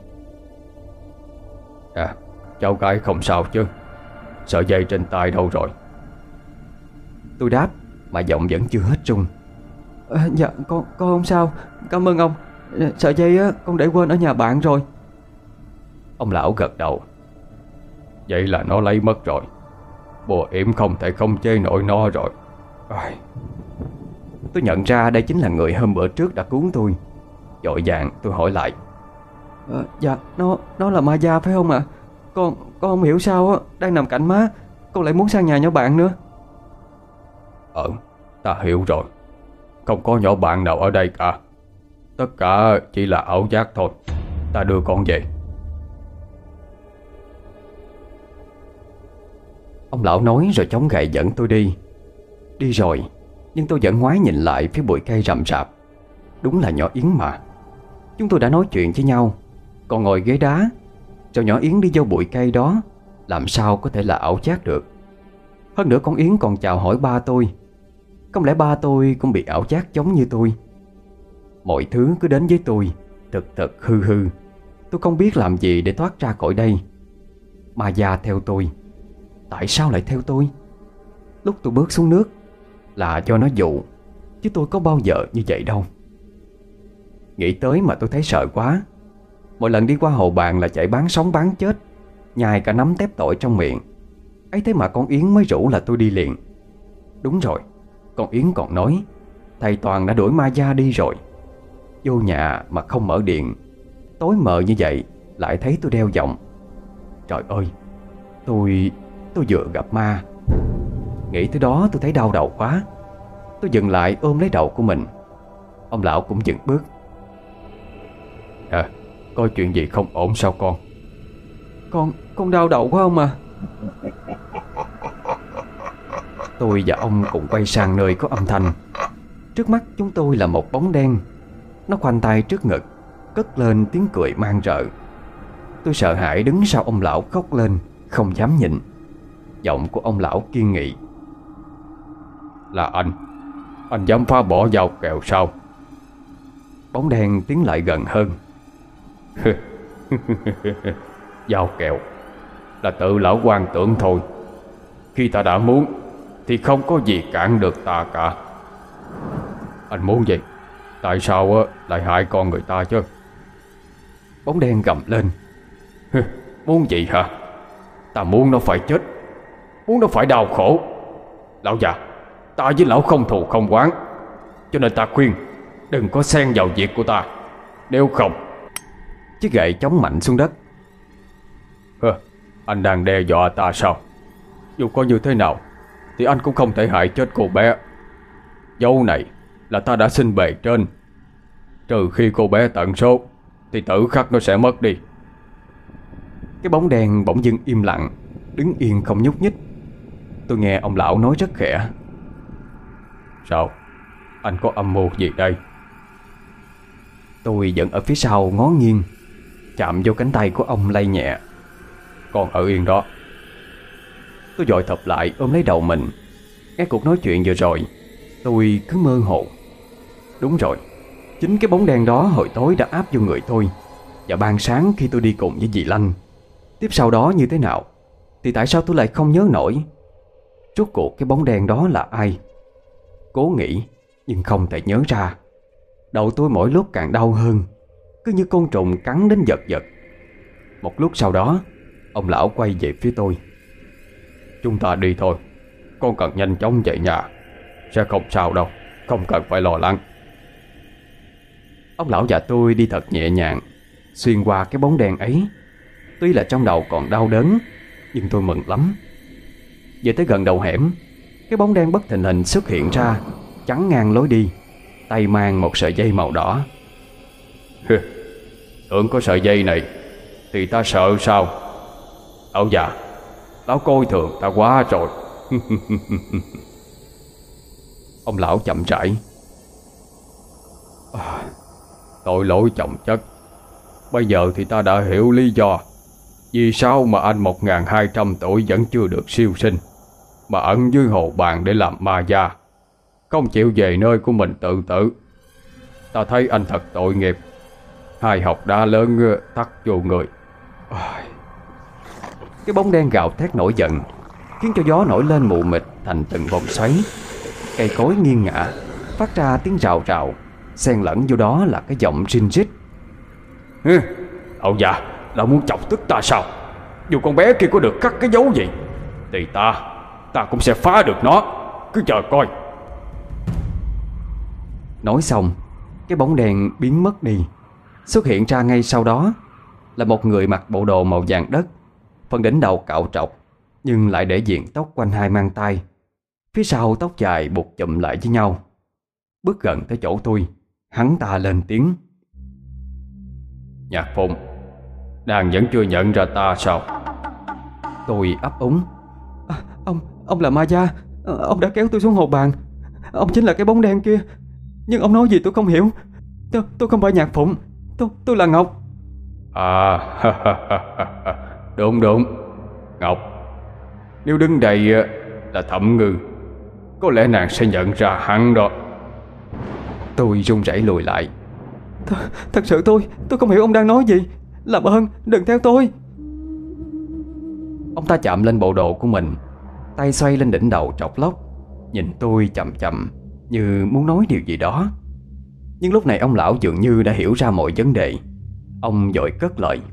À, cháu gái không sao chứ? Sợi dây trên tay đâu rồi? Tôi đáp mà giọng vẫn chưa hết run. À, dạ con con không sao, cảm ơn ông. Sợi dây á, con để quên ở nhà bạn rồi. Ông lão gật đầu. Vậy là nó lấy mất rồi. Bùa yểm không thể khống chế nổi nó rồi. Ai... Tôi nhận ra đây chính là người hôm bữa trước đã cứu tôi. Vội vàng tôi hỏi lại. À, dạ nó nó là ma da phải không ạ? À? Con con không hiểu sao á, đang nằm cạnh má, con lại muốn sang nhà nhỏ bạn nữa. Ờ, ta hiểu rồi. Không có nhỏ bạn nào ở đây cả. Tất cả chỉ là ảo giác thôi. Ta đưa con về. Ông lão nói rồi chống gậy dẫn tôi đi. Đi rồi, nhưng tôi vẫn ngoái nhìn lại phía bụi cây rậm rạp. Đúng là nhỏ Yến mà. Chúng tôi đã nói chuyện với nhau, còn ngồi ghế đá, rồi nhỏ Yến đi vô bụi cây đó, làm sao có thể là ảo giác được. Hơn nữa con Yến còn chào hỏi ba tôi. Không lẽ ba tôi cũng bị ảo giác giống như tôi? Mọi thứ cứ đến với tôi thực thực hư hư. Tôi không biết làm gì để thoát ra khỏi đây. Ma già theo tôi. Tại sao lại theo tôi? Lúc tôi bước xuống nước là do nó dụ, chứ tôi có bao giờ như vậy đâu. Nghĩ tới mà tôi thấy sợ quá. Mỗi lần đi qua hồ bàn là chạy bán sống bán chết, nhai cả nắm tép tỏi trong miệng. Ấy thế mà con Yến mới rủ là tôi đi liền. Đúng rồi, con Yến còn nói thầy Toàn đã đuổi ma da đi rồi. Vô nhà mà không mở điện, tối mờ như vậy lại thấy tôi đeo vòng. Trời ơi, tôi... tôi vừa gặp ma. Nghĩ tới đó tôi thấy đau đầu quá. Tôi dừng lại ôm lấy đầu của mình. Ông lão cũng dừng bước. À, có chuyện gì không ổn sao con? Con, con đau đầu quá ông à. Tôi và ông cùng quay sang nơi có âm thanh. Trước mắt chúng tôi là một bóng đen. Nó khoanh tay trước ngực, cất lên tiếng cười man rợ. Tôi sợ hãi đứng sau ông lão khóc lên, không dám nhịn. Giọng của ông lão kiên nghị. Là anh. Anh dám phá bỏ dao kèo sao? Bóng đen tiến lại gần hơn. Dao kèo là tự lão quan tưởng thôi. Khi ta đã muốn thì không có gì cản được ta cả. Anh muốn gì? Tại sao lại hại con người ta chứ? Bóng đen gầm lên. Muốn gì hả? Ta muốn nó phải chết, muốn nó phải đau khổ. Lão già, ta với lão không thù không oán, cho nên ta khuyên đừng có xen vào việc của ta. Nếu không... Chiếc gậy chống mạnh xuống đất. Hơ, anh đang đe dọa ta sao? Dù có như thế nào thì anh cũng không thể hại chết cô bé. Dấu này là ta đã xin bề trên. Trừ khi cô bé tận số thì tử khắc nó sẽ mất đi. Cái bóng đen bỗng dưng im lặng, đứng yên không nhúc nhích. Tôi nghe ông lão nói rất khẽ. Sao? Anh có âm mưu gì đây? Tôi vẫn ở phía sau ngó nghiêng, chạm vô cánh tay của ông lay nhẹ. Còn ở yên đó. Tôi vội thập lại ôm lấy đầu mình. Nghe cuộc nói chuyện vừa rồi, tôi cứ mơ hồ. Đúng rồi, chính cái bóng đen đó hồi tối đã áp vô người tôi. Và ban sáng khi tôi đi cùng với dì Lanh, tiếp sau đó như thế nào thì tại sao tôi lại không nhớ nổi. Rốt cuộc cái bóng đen đó là ai? Cố nghĩ nhưng không thể nhớ ra. Đầu tôi mỗi lúc càng đau hơn, cứ như côn trùng cắn đến giật giật. Một lúc sau đó, ông lão quay về phía tôi. Chúng ta đi thôi. Con cần nhanh chóng về nhà. Sẽ không sao đâu, không cần phải lo lắng. Ông lão và tôi đi thật nhẹ nhàng xuyên qua cái bóng đen ấy. Tuy là trong đầu còn đau đớn, nhưng tôi mừng lắm. Về tới gần đầu hẻm, cái bóng đen bất thình lình xuất hiện ra, chắn ngang lối đi. tay mang một sợi dây màu đỏ. Tưởng có sợi dây này thì ta sợ sao? Lão già, lão coi thường ta quá rồi. Ông lão chậm rãi. À, tội lỗi chồng chất. Bây giờ thì ta đã hiểu lý do vì sao mà anh một nghìn hai trăm tuổi vẫn chưa được siêu sinh, mà ẩn dưới hồ bàn để làm ma gia, không chịu về nơi của mình tự tử. Ta thấy anh thật tội nghiệp. Hai học đá lớn tắt vô người. Cái bóng đen gào thét nổi giận, khiến cho gió nổi lên mù mịt thành từng vòng xoáy. Cây cối nghiêng ngả, phát ra tiếng rào rào, xen lẫn vô đó là cái giọng rinh rít. Lão già, lão muốn chọc tức ta sao? Dù con bé kia có được cắt cái dấu gì thì ta Ta cũng sẽ phá được nó. Cứ chờ coi. Nói xong, cái bóng đen biến mất đi. Xuất hiện ra ngay sau đó là một người mặc bộ đồ màu vàng đất, phần đỉnh đầu cạo trọc nhưng lại để diện tóc quanh hai mang tay, phía sau tóc dài buộc chụm lại với nhau. Bước gần tới chỗ tôi, hắn ta lên tiếng. Nhạc Phụng, nàng vẫn chưa nhận ra ta sao? Tôi ấp úng. À, ông, ông là ma gia. Ông đã kéo tôi xuống hồ bàn. Ông chính là cái bóng đen kia. Nhưng ông nói gì tôi không hiểu. Tôi, tôi không phải Nhạc Phụng. Tôi, tôi là Ngọc. À, đúng đúng, Ngọc. Nếu đứng đây là Thẩm Ngư, có lẽ nàng sẽ nhận ra hắn đó. Tôi run rẩy lùi lại. Th Thật sự tôi, tôi không hiểu ông đang nói gì. Làm ơn, đừng theo tôi. Ông ta chạm lên bộ đồ của mình, tay xoay lên đỉnh đầu trọc lóc, nhìn tôi chậm chậm như muốn nói điều gì đó. Nhưng lúc này ông lão dường như đã hiểu ra mọi vấn đề. Ông vội cất lời.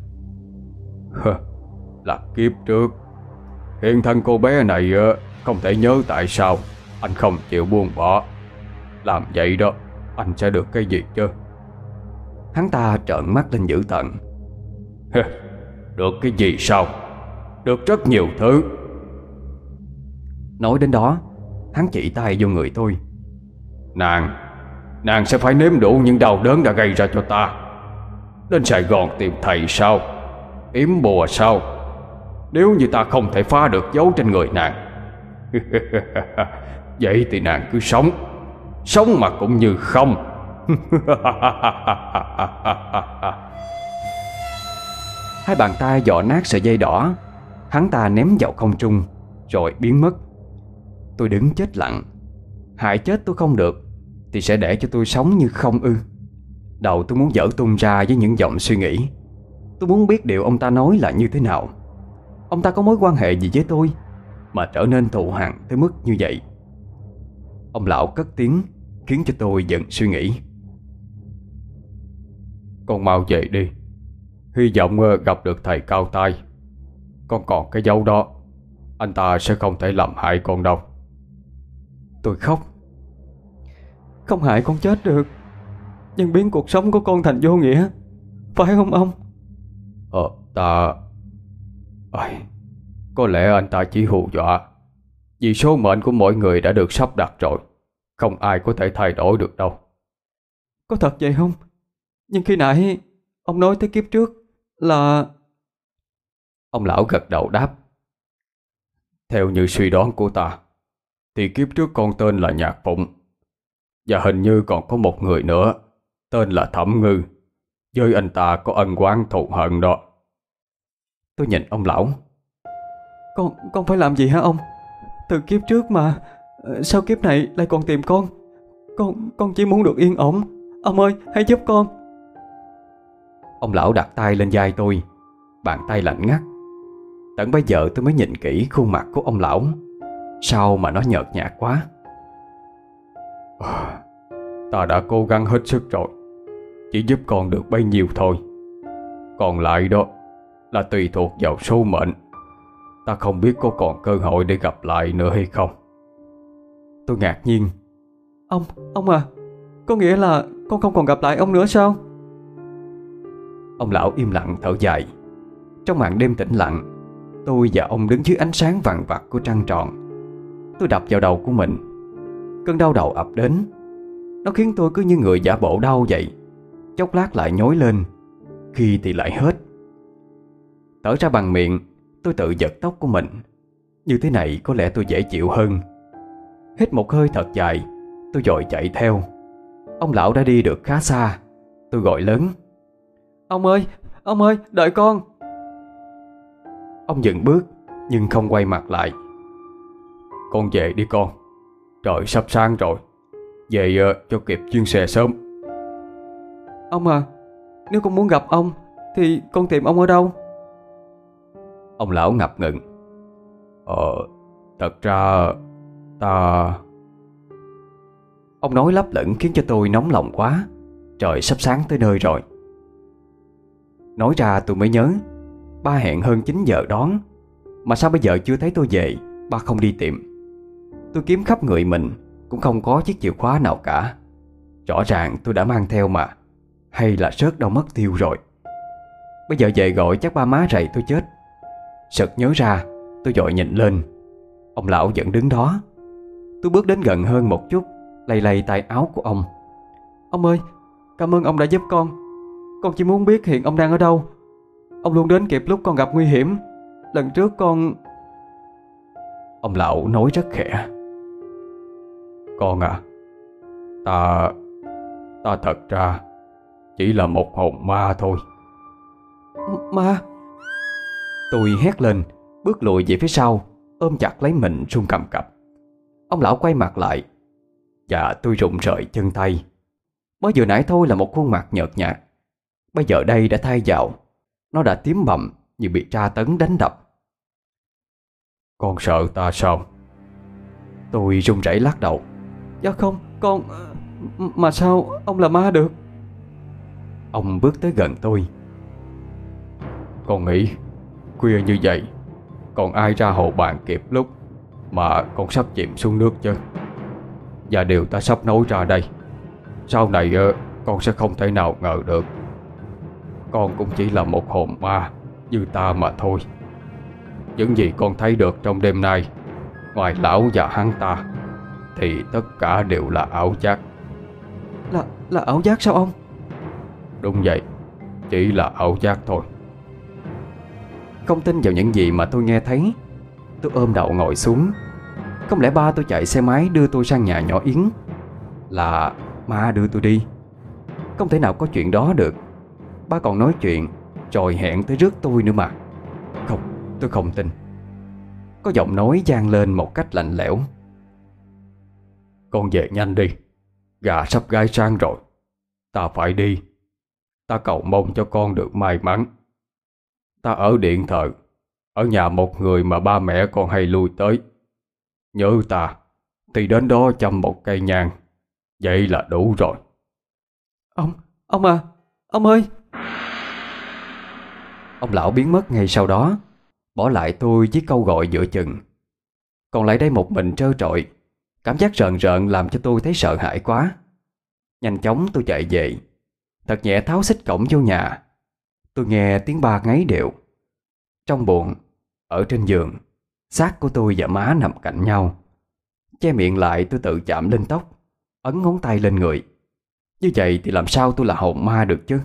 Là kiếp trước, hiện thân cô bé này không thể nhớ tại sao anh không chịu buông bỏ. Làm vậy đó, anh sẽ được cái gì chứ? Hắn ta trợn mắt lên dữ tợn. Được cái gì sao? Được rất nhiều thứ. Nói đến đó, hắn chỉ tay vô người tôi. Nàng Nàng sẽ phải nếm đủ những đau đớn đã gây ra cho ta. Lên Sài Gòn tìm thầy sao? Yếm bùa sao? Nếu như ta không thể phá được dấu trên người nàng, vậy thì nàng cứ sống. Sống mà cũng như không. Hai bàn tay dọ nát sợi dây đỏ, hắn ta ném vào không trung rồi biến mất. Tôi đứng chết lặng. Hại chết tôi không được thì sẽ để cho tôi sống như không ư? Đầu tôi muốn dở tung ra với những dòng suy nghĩ. Tôi muốn biết điều ông ta nói là như thế nào. Ông ta có mối quan hệ gì với tôi mà trở nên thù hằn tới mức như vậy? Ông lão cất tiếng khiến cho tôi dần suy nghĩ. Con mau về đi. Hy vọng gặp được thầy cao tay. Con còn cái dấu đó, anh ta sẽ không thể làm hại con đâu. Tôi khóc. Không hại con chết được, nhưng biến cuộc sống của con thành vô nghĩa, phải không ông? Ờ, ta... Ây, có lẽ anh ta chỉ hù dọa. Vì số mệnh của mỗi người đã được sắp đặt rồi, không ai có thể thay đổi được đâu. Có thật vậy không? Nhưng khi nãy ông nói tới kiếp trước là... Ông lão gật đầu đáp. Theo như suy đoán của ta thì kiếp trước con tên là Nhạc Phụng, và hình như còn có một người nữa tên là Thẩm Ngư. Với anh ta có ân oán thù hận đó. Tôi nhìn ông lão. Con con phải làm gì hả ông? Từ kiếp trước mà sao kiếp này lại còn tìm con? Con con chỉ muốn được yên ổn. Ông ơi, hãy giúp con. Ông lão đặt tay lên vai tôi, bàn tay lạnh ngắt. Tận bây giờ tôi mới nhìn kỹ khuôn mặt của ông lão. Sao mà nó nhợt nhạt quá. À, ta đã cố gắng hết sức rồi, chỉ giúp con được bấy nhiêu thôi. Còn lại đó là tùy thuộc vào số mệnh. Ta không biết có còn cơ hội để gặp lại nữa hay không. Tôi ngạc nhiên. Ông, ông à, có nghĩa là con không còn gặp lại ông nữa sao? Ông lão im lặng thở dài. Trong màn đêm tĩnh lặng, tôi và ông đứng dưới ánh sáng vằn vặt của trăng tròn. Tôi đập vào đầu của mình. Cơn đau đầu ập đến. Nó khiến tôi cứ như người giả bộ đau vậy. Chốc lát lại nhói lên, khi thì lại hết. Thở ra bằng miệng, tôi tự giật tóc của mình. Như thế này có lẽ tôi dễ chịu hơn. Hít một hơi thật dài, tôi vội chạy theo. Ông lão đã đi được khá xa. Tôi gọi lớn: Ông ơi, ông ơi, đợi con. Ông dừng bước nhưng không quay mặt lại. Con về đi con, trời sắp sáng rồi. Về uh, cho kịp chuyến xe sớm. Ông à, nếu con muốn gặp ông thì con tìm ông ở đâu? Ông lão ngập ngừng. Ờ, thật ra ta... Ông nói lấp lửng khiến cho tôi nóng lòng quá. Trời sắp sáng tới nơi rồi. Nói ra tôi mới nhớ, ba hẹn hơn chín giờ đón. Mà sao bây giờ chưa thấy tôi về? Ba không đi tìm. Tôi kiếm khắp người mình cũng không có chiếc chìa khóa nào cả. Rõ ràng tôi đã mang theo mà. Hay là rớt đâu mất tiêu rồi? Bây giờ về gọi chắc ba má rầy tôi chết. Sực nhớ ra, tôi vội nhìn lên. Ông lão vẫn đứng đó. Tôi bước đến gần hơn một chút, lay lay tay áo của ông. Ông ơi, cảm ơn ông đã giúp con. Con chỉ muốn biết hiện ông đang ở đâu. Ông luôn đến kịp lúc con gặp nguy hiểm. Lần trước con... Ông lão nói rất khẽ: Con à, ta... ta thật ra chỉ là một hồn ma thôi. Ma? Tôi hét lên, bước lùi về phía sau, ôm chặt lấy mình run cầm cập. Ông lão quay mặt lại và tôi rụng rời chân tay. Mới vừa nãy thôi là một khuôn mặt nhợt nhạt, bây giờ đây đã thay vào. Nó đã tím bầm như bị tra tấn đánh đập. Con sợ ta sao? Tôi run rẩy lắc đầu. Dạ không, con... Mà sao ông là ma được? Ông bước tới gần tôi. Con nghĩ khuya như vậy còn ai ra hồ bàn kịp lúc mà con sắp chìm xuống nước chứ? Và điều ta sắp nói ra đây, sau này con sẽ không thể nào ngờ được. Con cũng chỉ là một hồn ma như ta mà thôi. Những gì con thấy được trong đêm nay, ngoài lão và hắn ta, thì tất cả đều là ảo giác. Là, là ảo giác sao ông? Đúng vậy, chỉ là ảo giác thôi. Không tin vào những gì mà tôi nghe thấy, tôi ôm đầu ngồi xuống. Không lẽ ba tôi chạy xe máy đưa tôi sang nhà nhỏ Yến? Là ma đưa tôi đi? Không thể nào có chuyện đó được. Ba còn nói chuyện rồi hẹn tới rước tôi nữa mà. Không, tôi không tin. Có giọng nói vang lên một cách lạnh lẽo: Con về nhanh đi, gà sắp gáy sáng rồi. Ta phải đi. Ta cầu mong cho con được may mắn. Ta ở điện thờ, ở nhà một người mà ba mẹ con hay lui tới. Nhớ ta thì đến đó chăm một cây nhang, vậy là đủ rồi. Ông, ông à, ông ơi. Ông lão biến mất ngay sau đó, bỏ lại tôi với câu gọi giữa chừng. Còn lại đây một mình trơ trọi. Cảm giác rợn rợn làm cho tôi thấy sợ hãi quá. Nhanh chóng tôi chạy về, thật nhẹ tháo xích cổng vô nhà. Tôi nghe tiếng ba ngáy đều. Trong buồng, ở trên giường, xác của tôi và má nằm cạnh nhau. Che miệng lại, tôi tự chạm lên tóc, ấn ngón tay lên người. Như vậy thì làm sao tôi là hồn ma được chứ?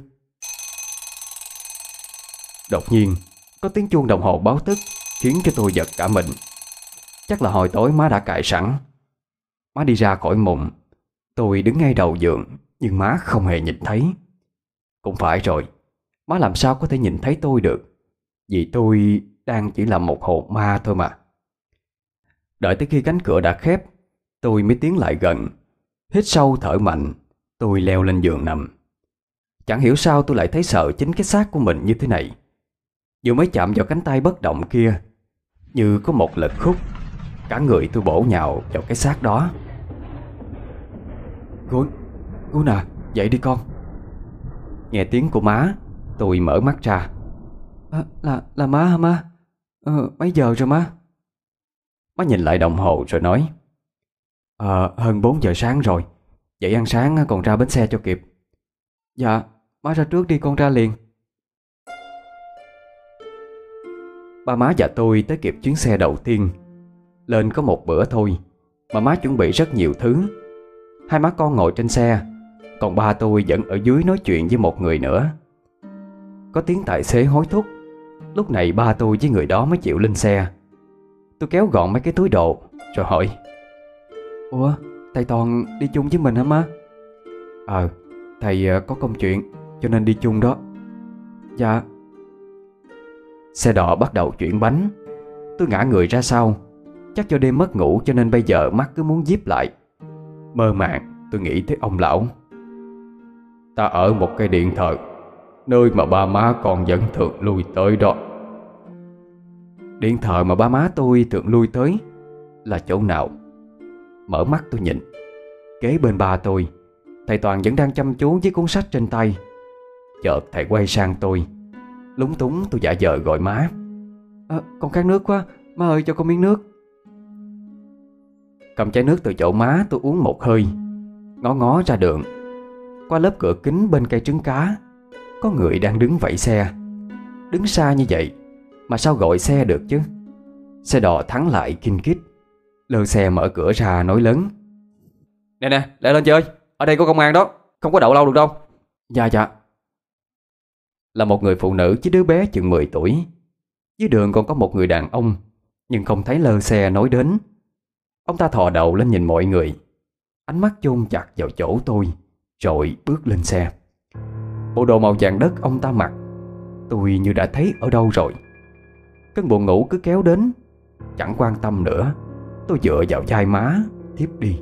Đột nhiên có tiếng chuông đồng hồ báo thức khiến cho tôi giật cả mình. Chắc là hồi tối má đã cài sẵn. Má đi ra khỏi mùng. Tôi đứng ngay đầu giường, nhưng má không hề nhìn thấy. Cũng phải rồi, má làm sao có thể nhìn thấy tôi được, vì tôi đang chỉ là một hồn ma thôi mà. Đợi tới khi cánh cửa đã khép, tôi mới tiến lại gần. Hít sâu thở mạnh, tôi leo lên giường nằm. Chẳng hiểu sao tôi lại thấy sợ chính cái xác của mình như thế này. Vừa mới chạm vào cánh tay bất động kia, như có một lực hút, cả người tôi bổ nhào vào cái xác đó. Gối, gối nè, dậy đi con. Nghe tiếng của má, tôi mở mắt ra. À, là, là má hả má? Ờ, mấy giờ rồi má? Má nhìn lại đồng hồ rồi nói: Ờ, hơn bốn giờ sáng rồi. Dậy ăn sáng còn ra bến xe cho kịp. Dạ, má ra trước đi, con ra liền. Ba má và tôi tới kịp chuyến xe đầu tiên. Lên có một bữa thôi mà má chuẩn bị rất nhiều thứ. Hai má con ngồi trên xe, còn ba tôi vẫn ở dưới nói chuyện với một người nữa. Có tiếng tài xế hối thúc. Lúc này ba tôi với người đó mới chịu lên xe. Tôi kéo gọn mấy cái túi đồ rồi hỏi: Ủa, thầy Toàn đi chung với mình hả má? Ờ, thầy có công chuyện cho nên đi chung đó. Dạ. Xe đò bắt đầu chuyển bánh. Tôi ngã người ra sau. Chắc do đêm mất ngủ cho nên bây giờ mắt cứ muốn díp lại. Mơ màng tôi nghĩ tới ông lão. Ta ở một cái điện thờ, nơi mà ba má con vẫn thường lui tới đó. Điện thờ mà ba má tôi thường lui tới là chỗ nào? Mở mắt tôi nhìn. Kế bên ba tôi, thầy Toàn vẫn đang chăm chú với cuốn sách trên tay. Chợt thầy quay sang tôi. Lúng túng tôi giả vờ gọi má. À, con khát nước quá, má ơi cho con miếng nước. Cầm chai nước từ chỗ má tôi uống một hơi. Ngó ngó ra đường. Qua lớp cửa kính bên cây trứng cá, có người đang đứng vẫy xe. Đứng xa như vậy mà sao gọi xe được chứ? Xe đò thắng lại kinh kít. Lơ xe mở cửa ra nói lớn: Nè nè, lại lên chơi, ở đây có công an đó, không có đậu lâu được đâu. Dạ dạ. Là một người phụ nữ với đứa bé chừng mười tuổi. Dưới đường còn có một người đàn ông, nhưng không thấy lơ xe nói đến. Ông ta thò đầu lên nhìn mọi người, ánh mắt chôn chặt vào chỗ tôi, rồi bước lên xe. Bộ đồ màu vàng đất ông ta mặc tôi như đã thấy ở đâu rồi. Cơn buồn ngủ cứ kéo đến. Chẳng quan tâm nữa, tôi dựa vào vai má thiếp đi.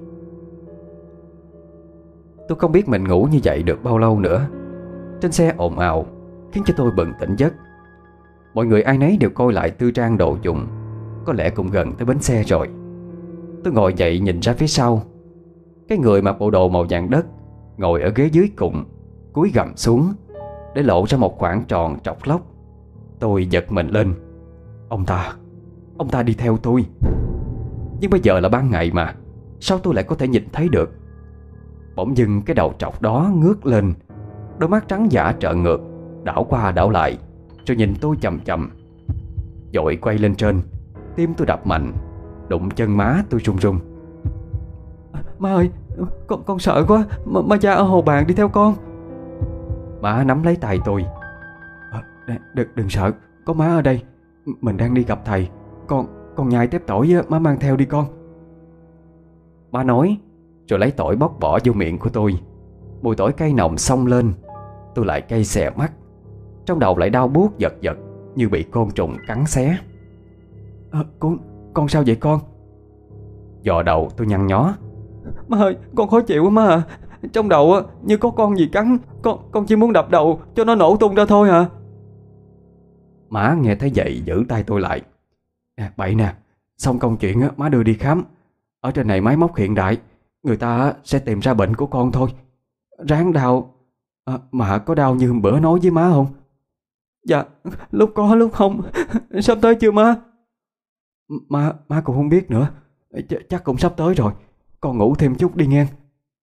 Tôi không biết mình ngủ như vậy được bao lâu nữa. Trên xe ồn ào khiến cho tôi bừng tỉnh giấc. Mọi người ai nấy đều coi lại tư trang đồ dùng. Có lẽ cũng gần tới bến xe rồi. Tôi ngồi dậy nhìn ra phía sau. Cái người mặc bộ đồ màu vàng đất ngồi ở ghế dưới cùng, cúi gằm xuống để lộ ra một khoảng tròn trọc lóc. Tôi giật mình lên. Ông ta Ông ta đi theo tôi. Nhưng bây giờ là ban ngày mà, sao tôi lại có thể nhìn thấy được? Bỗng dưng cái đầu trọc đó ngước lên, đôi mắt trắng dã trợn ngược, đảo qua đảo lại, rồi nhìn tôi chầm chầm. Vội quay lên trên. Tim tôi đập mạnh, đụng chân má tôi run run. Má ơi, con con sợ quá, má, má cha ở hồ bàn đi theo con. Má nắm lấy tay tôi. À, đừng, đừng sợ, có má ở đây. Mình đang đi gặp thầy. Con con nhai tép tỏi má mang theo đi con. Má nói, rồi lấy tỏi bóc bỏ vô miệng của tôi. Mùi tỏi cay nồng xông lên. Tôi lại cay xè mắt. Trong đầu lại đau buốt giật giật, như bị côn trùng cắn xé. À, con, con sao vậy con? Dò đầu tôi nhăn nhó. Má ơi, con khó chịu quá má à. Trong đầu á, như có con gì cắn. Con con chỉ muốn đập đầu cho nó nổ tung ra thôi hả? Má nghe thấy vậy giữ tay tôi lại. À, bậy nè, xong công chuyện á, má đưa đi khám. Ở trên này máy móc hiện đại, người ta sẽ tìm ra bệnh của con thôi. Ráng đau. À, mà có đau như bữa nói với má không? Dạ, lúc có lúc không. Sắp tới chưa má? Má, má cũng không biết nữa. Ch chắc cũng sắp tới rồi. Con ngủ thêm chút đi nghe.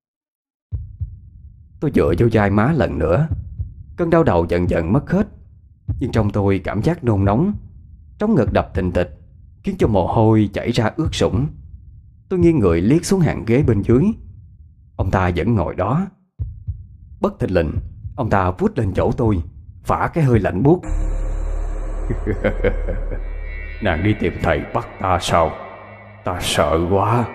Tôi dựa vô vai má lần nữa. Cơn đau đầu dần dần mất hết. Nhưng trong tôi cảm giác nôn nóng, trống ngực đập thình thịch, khiến cho mồ hôi chảy ra ướt sũng. Tôi nghiêng người liếc xuống hàng ghế bên dưới. Ông ta vẫn ngồi đó. Bất thình lình, ông ta vút lên chỗ tôi, phả cái hơi lạnh buốt. Nàng đi tìm thầy bắt ta sao? Ta sợ quá.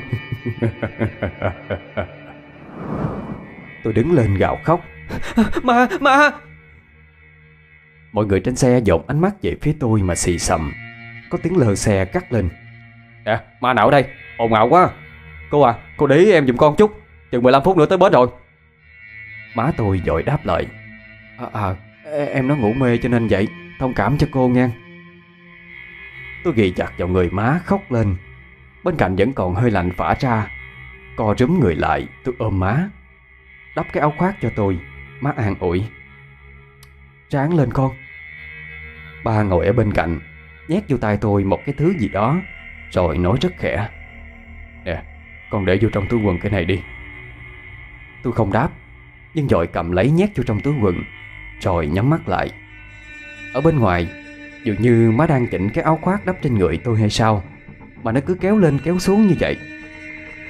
Tôi đứng lên gào khóc. Ma, ma! Mọi người trên xe dồn ánh mắt về phía tôi mà xì xầm. Có tiếng lơ xe cắt lên. Nè, ma nào ở đây? Ồn ào quá. Cô à, cô để ý em giùm con chút. Chừng mười lăm phút nữa tới bến rồi. Má tôi vội đáp lời. À, à em nó ngủ mê cho nên vậy. Thông cảm cho cô nghe. Tôi ghì chặt vào người má khóc lên. Bên cạnh vẫn còn hơi lạnh phả ra. Co rúm người lại, tôi ôm má, đắp cái áo khoác cho tôi. Má an ủi. Ráng lên con. Ba ngồi ở bên cạnh, nhét vô tay tôi một cái thứ gì đó, rồi nói rất khẽ. Nè, con để vô trong túi quần cái này đi. Tôi không đáp, nhưng vội cầm lấy nhét vô trong túi quần, rồi nhắm mắt lại. Ở bên ngoài, dường như má đang chỉnh cái áo khoác đắp trên người tôi hay sao, mà nó cứ kéo lên kéo xuống như vậy.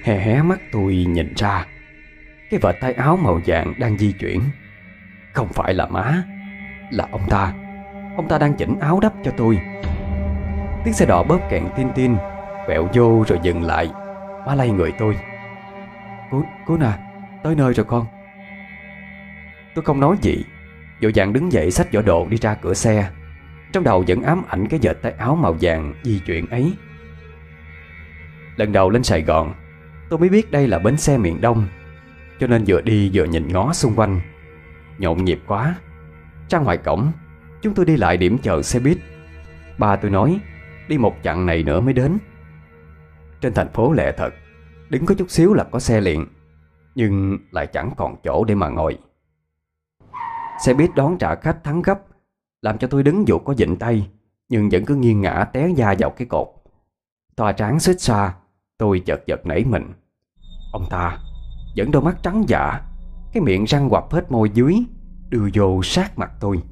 Hé hé mắt tôi nhìn ra, cái vệt tay áo màu vàng đang di chuyển. Không phải là má, là ông ta. Ông ta đang chỉnh áo đắp cho tôi. Tiếng xe đò bóp kẹn tin tin, quẹo vô rồi dừng lại. Má lay người tôi. Cô, cô nè, tới nơi rồi con. Tôi không nói gì, vội vàng đứng dậy xách giỏ đồ đi ra cửa xe. Trong đầu vẫn ám ảnh cái vệt tay áo màu vàng di chuyển ấy. Lần đầu lên Sài Gòn, tôi mới biết đây là bến xe miền Đông, cho nên vừa đi vừa nhìn ngó xung quanh. Nhộn nhịp quá. Ra ngoài cổng, chúng tôi đi lại điểm chờ xe buýt. Ba tôi nói đi một chặng này nữa mới đến. Trên thành phố lẹ thật, đứng có chút xíu là có xe liền, nhưng lại chẳng còn chỗ để mà ngồi. Xe buýt đón trả khách thắng gấp, làm cho tôi đứng dù có vịn tay, nhưng vẫn cứ nghiêng ngã té da vào cái cột. Tòa trán xích xa, tôi chợt giật nảy mình. Ông ta vẫn đôi mắt trắng dạ, cái miệng răng quặp hết môi dưới, đưa vô sát mặt tôi.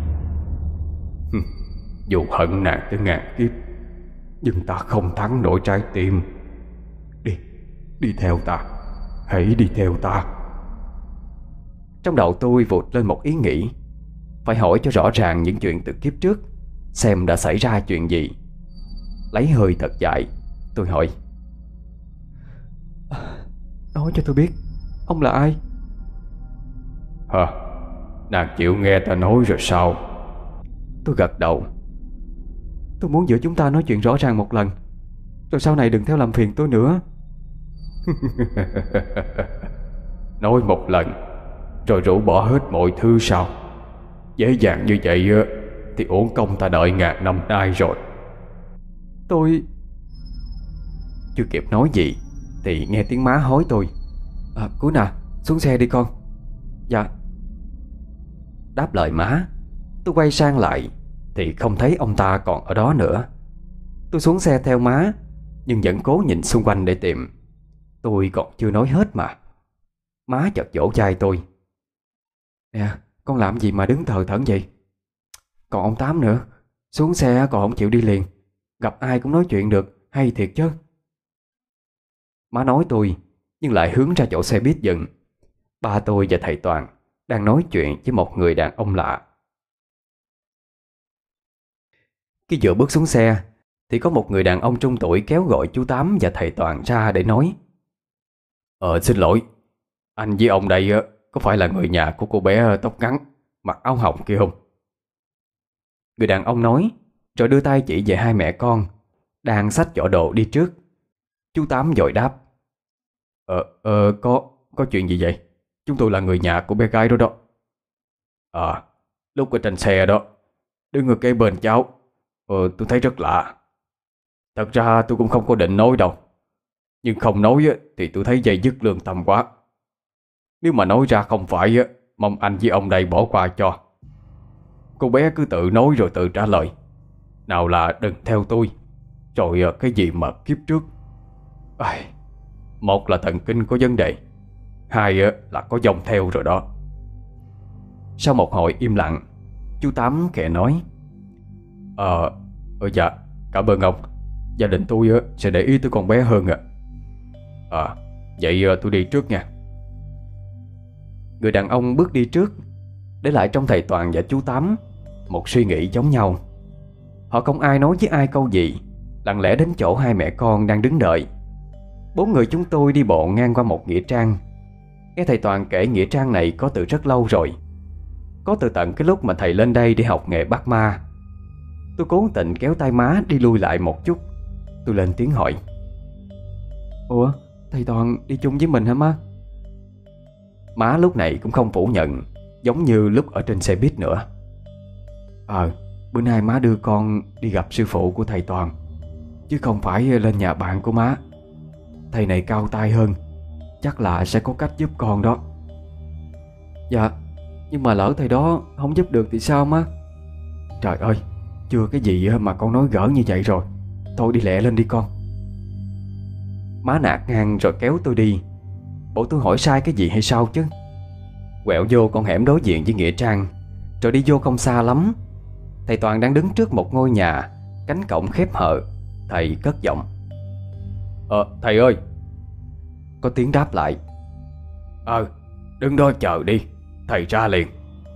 Dù hận nàng tới ngàn kiếp, nhưng ta không thắng nổi trái tim. Đi, đi theo ta, hãy đi theo ta. Trong đầu tôi vụt lên một ý nghĩ, phải hỏi cho rõ ràng những chuyện từ kiếp trước, xem đã xảy ra chuyện gì. Lấy hơi thật dài, tôi hỏi: Nói cho tôi biết, ông là ai? Hả? Nàng chịu nghe ta nói rồi sao? Tôi gật đầu. Tôi muốn giữa chúng ta nói chuyện rõ ràng một lần, rồi sau này đừng theo làm phiền tôi nữa. Nói một lần rồi rũ bỏ hết mọi thứ sao? Dễ dàng như vậy thì uổng công ta đợi ngàn năm nay rồi. Tôi... Chưa kịp nói gì thì nghe tiếng má hối tôi: à, Cú nè, xuống xe đi con. Dạ. Đáp lời má, tôi quay sang lại thì không thấy ông ta còn ở đó nữa. Tôi xuống xe theo má, nhưng vẫn cố nhìn xung quanh để tìm. Tôi còn chưa nói hết mà. Má chợt vỗ vai tôi: Nè, con làm gì mà đứng thờ thẫn vậy? Còn ông Tám nữa, xuống xe còn không chịu đi liền. Gặp ai cũng nói chuyện được, hay thiệt chứ. Má nói tôi, nhưng lại hướng ra chỗ xe buýt dừng. Ba tôi và thầy Toàn đang nói chuyện với một người đàn ông lạ. Khi vừa bước xuống xe thì có một người đàn ông trung tuổi kéo gọi chú Tám và thầy Toàn ra để nói: Ờ xin lỗi, anh với ông đây có phải là người nhà của cô bé tóc ngắn mặc áo hồng kia không? Người đàn ông nói, rồi đưa tay chỉ về hai mẹ con đang xách giỏ đồ đi trước. Chú Tám vội đáp: Ờ, ờ có, có chuyện gì vậy? Chúng tôi là người nhà của bé gái đó đó. À, lúc ở trên xe đó, đứng ở kế bên cháu, ờ, tôi thấy rất lạ. Thật ra tôi cũng không có định nói đâu, nhưng không nói thì tôi thấy dây dứt lương tâm quá. Nếu mà nói ra không phải, mong anh với ông đây bỏ qua cho. Cô bé cứ tự nói rồi tự trả lời. Nào là đừng theo tôi, rồi cái gì mà kiếp trước. À, một là thần kinh có vấn đề, hai là có dòng theo rồi đó. Sau một hồi im lặng, chú Tám khẽ nói: Ờ, ờ dạ, cảm ơn ông. Gia đình tôi sẽ để ý tới con bé hơn ạ. À. à, vậy tôi đi trước nha. Người đàn ông bước đi trước, để lại trong thầy Toàn và chú Tám một suy nghĩ giống nhau. Họ không ai nói với ai câu gì, lặng lẽ đến chỗ hai mẹ con đang đứng đợi. Bốn người chúng tôi đi bộ ngang qua một nghĩa trang. Nghe thầy Toàn kể nghĩa trang này có từ rất lâu rồi, có từ tận cái lúc mà thầy lên đây để học nghề bắt ma. Tôi cố tình kéo tay má đi lui lại một chút. Tôi lên tiếng hỏi: Ủa, thầy Toàn đi chung với mình hả má? Má lúc này cũng không phủ nhận, giống như lúc ở trên xe buýt nữa. Ờ, bữa nay má đưa con đi gặp sư phụ của thầy Toàn, chứ không phải lên nhà bạn của má. Thầy này cao tay hơn, chắc là sẽ có cách giúp con đó. Dạ, nhưng mà lỡ thầy đó không giúp được thì sao má? Trời ơi, chưa cái gì mà con nói gỡ như vậy rồi. Thôi đi lẹ lên đi con. Má nạt ngang rồi kéo tôi đi. Bộ tôi hỏi sai cái gì hay sao chứ? Quẹo vô con hẻm đối diện với nghĩa trang, rồi đi vô không xa lắm. Thầy Toàn đang đứng trước một ngôi nhà, cánh cổng khép hờ. Thầy cất giọng: Ờ thầy ơi, có tiếng đáp lại: Ờ, đứng đó chờ đi, thầy ra liền.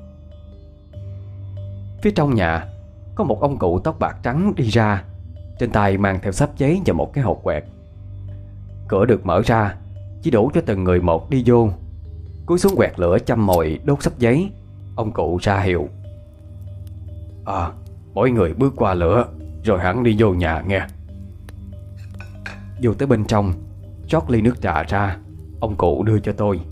Phía trong nhà có một ông cụ tóc bạc trắng đi ra, trên tay mang theo xấp giấy và một cái hộp quẹt. Cửa được mở ra, chỉ đủ cho từng người một đi vô. Cúi xuống quẹt lửa châm mồi đốt xấp giấy. Ông cụ ra hiệu: À, mỗi người bước qua lửa rồi hẳn đi vô nhà nghe. Vô tới bên trong, rót ly nước trà ra. Ông cụ đưa cho tôi: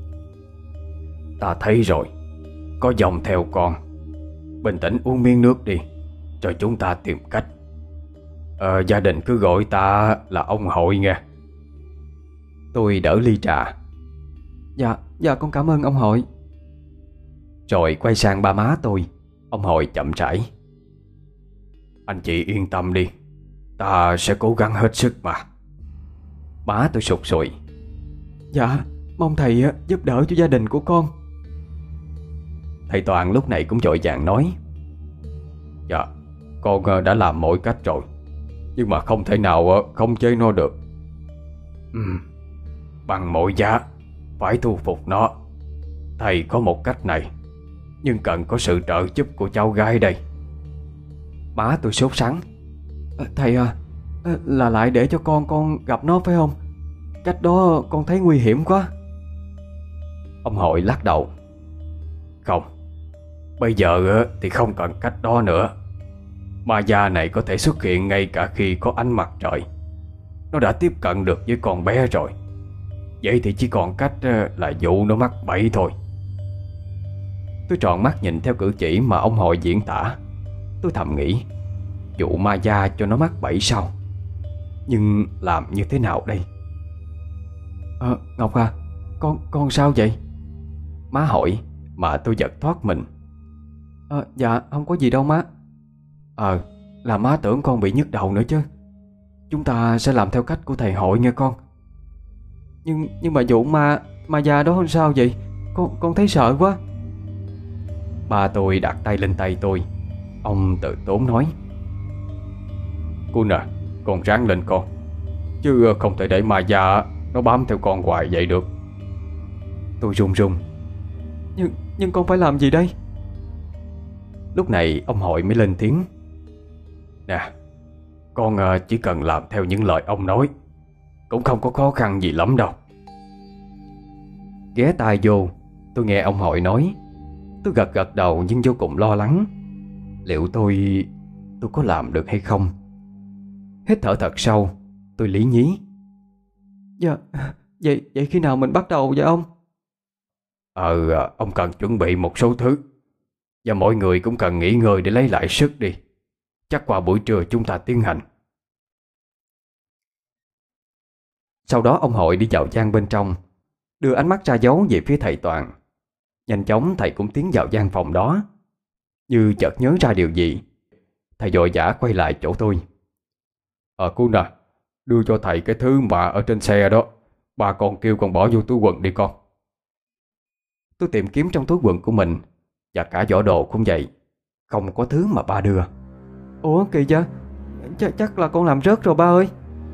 Ta thấy rồi, có dòng theo con. Bình tĩnh uống miếng nước đi, rồi chúng ta tìm cách. Ờ, gia đình cứ gọi ta là ông Hội nghe. Tôi đỡ ly trà: Dạ, dạ con cảm ơn ông Hội. Rồi quay sang ba má tôi. Ông Hội chậm rãi: Anh chị yên tâm đi, ta sẽ cố gắng hết sức mà. Má tôi sụt sùi: Dạ, mong thầy giúp đỡ cho gia đình của con. Thầy Toàn lúc này cũng vội vàng nói: Dạ, con đã làm mọi cách rồi, nhưng mà không thể nào khống chế nó được. Ừ, bằng mọi giá phải thu phục nó. Thầy có một cách này, nhưng cần có sự trợ giúp của cháu gái đây. Má tôi sốt sắng: Thầy à, là lại để cho con con gặp nó phải không? Cách đó con thấy nguy hiểm quá. Ông Hội lắc đầu: Không, bây giờ thì không cần cách đó nữa. Ma da này có thể xuất hiện ngay cả khi có ánh mặt trời. Nó đã tiếp cận được với con bé rồi. Vậy thì chỉ còn cách là dụ nó mắc bẫy thôi. Tôi tròn mắt nhìn theo cử chỉ mà ông Hội diễn tả. Tôi thầm nghĩ, dụ ma da cho nó mắc bẫy sao? Nhưng làm như thế nào đây? Ờ, Ngọc à, con con sao vậy? Má hỏi mà tôi giật thoát mình. Ờ, dạ không có gì đâu má. Ờ, là má tưởng con bị nhức đầu nữa chứ. Chúng ta sẽ làm theo cách của thầy Hội nghe con. Nhưng nhưng mà vụ ma ma da đó sao vậy? Con con thấy sợ quá. Ba tôi đặt tay lên tay tôi. Ông tự tốn nói: Cô nè, con ráng lên con, chứ không thể để ma da nó bám theo con hoài vậy được. Tôi run run: Nhưng nhưng con phải làm gì đây? Lúc này ông Hội mới lên tiếng: Nè, con chỉ cần làm theo những lời ông nói, cũng không có khó khăn gì lắm đâu. Ghé tai vô, tôi nghe ông Hội nói. Tôi gật gật đầu nhưng vô cùng lo lắng. Liệu tôi Tôi có làm được hay không? Hít thở thật sâu, tôi lý nhí: Dạ, vậy, vậy khi nào mình bắt đầu vậy ông? Ờ, ông cần chuẩn bị một số thứ, và mọi người cũng cần nghỉ ngơi để lấy lại sức đi. Chắc qua buổi trưa chúng ta tiến hành. Sau đó ông Hội đi vào gian bên trong, đưa ánh mắt ra dấu về phía thầy Toàn. Nhanh chóng thầy cũng tiến vào gian phòng đó. Như chợt nhớ ra điều gì, thầy vội vã quay lại chỗ tôi: Ờ cô nè, đưa cho thầy cái thứ mà ở trên xe đó. Bà con kêu con bỏ vô túi quần đi con. Tôi tìm kiếm trong túi quần của mình, và cả giỏ đồ cũng vậy. Không có thứ mà ba đưa. Ủa kỳ vậy? Ch chắc là con làm rớt rồi ba ơi.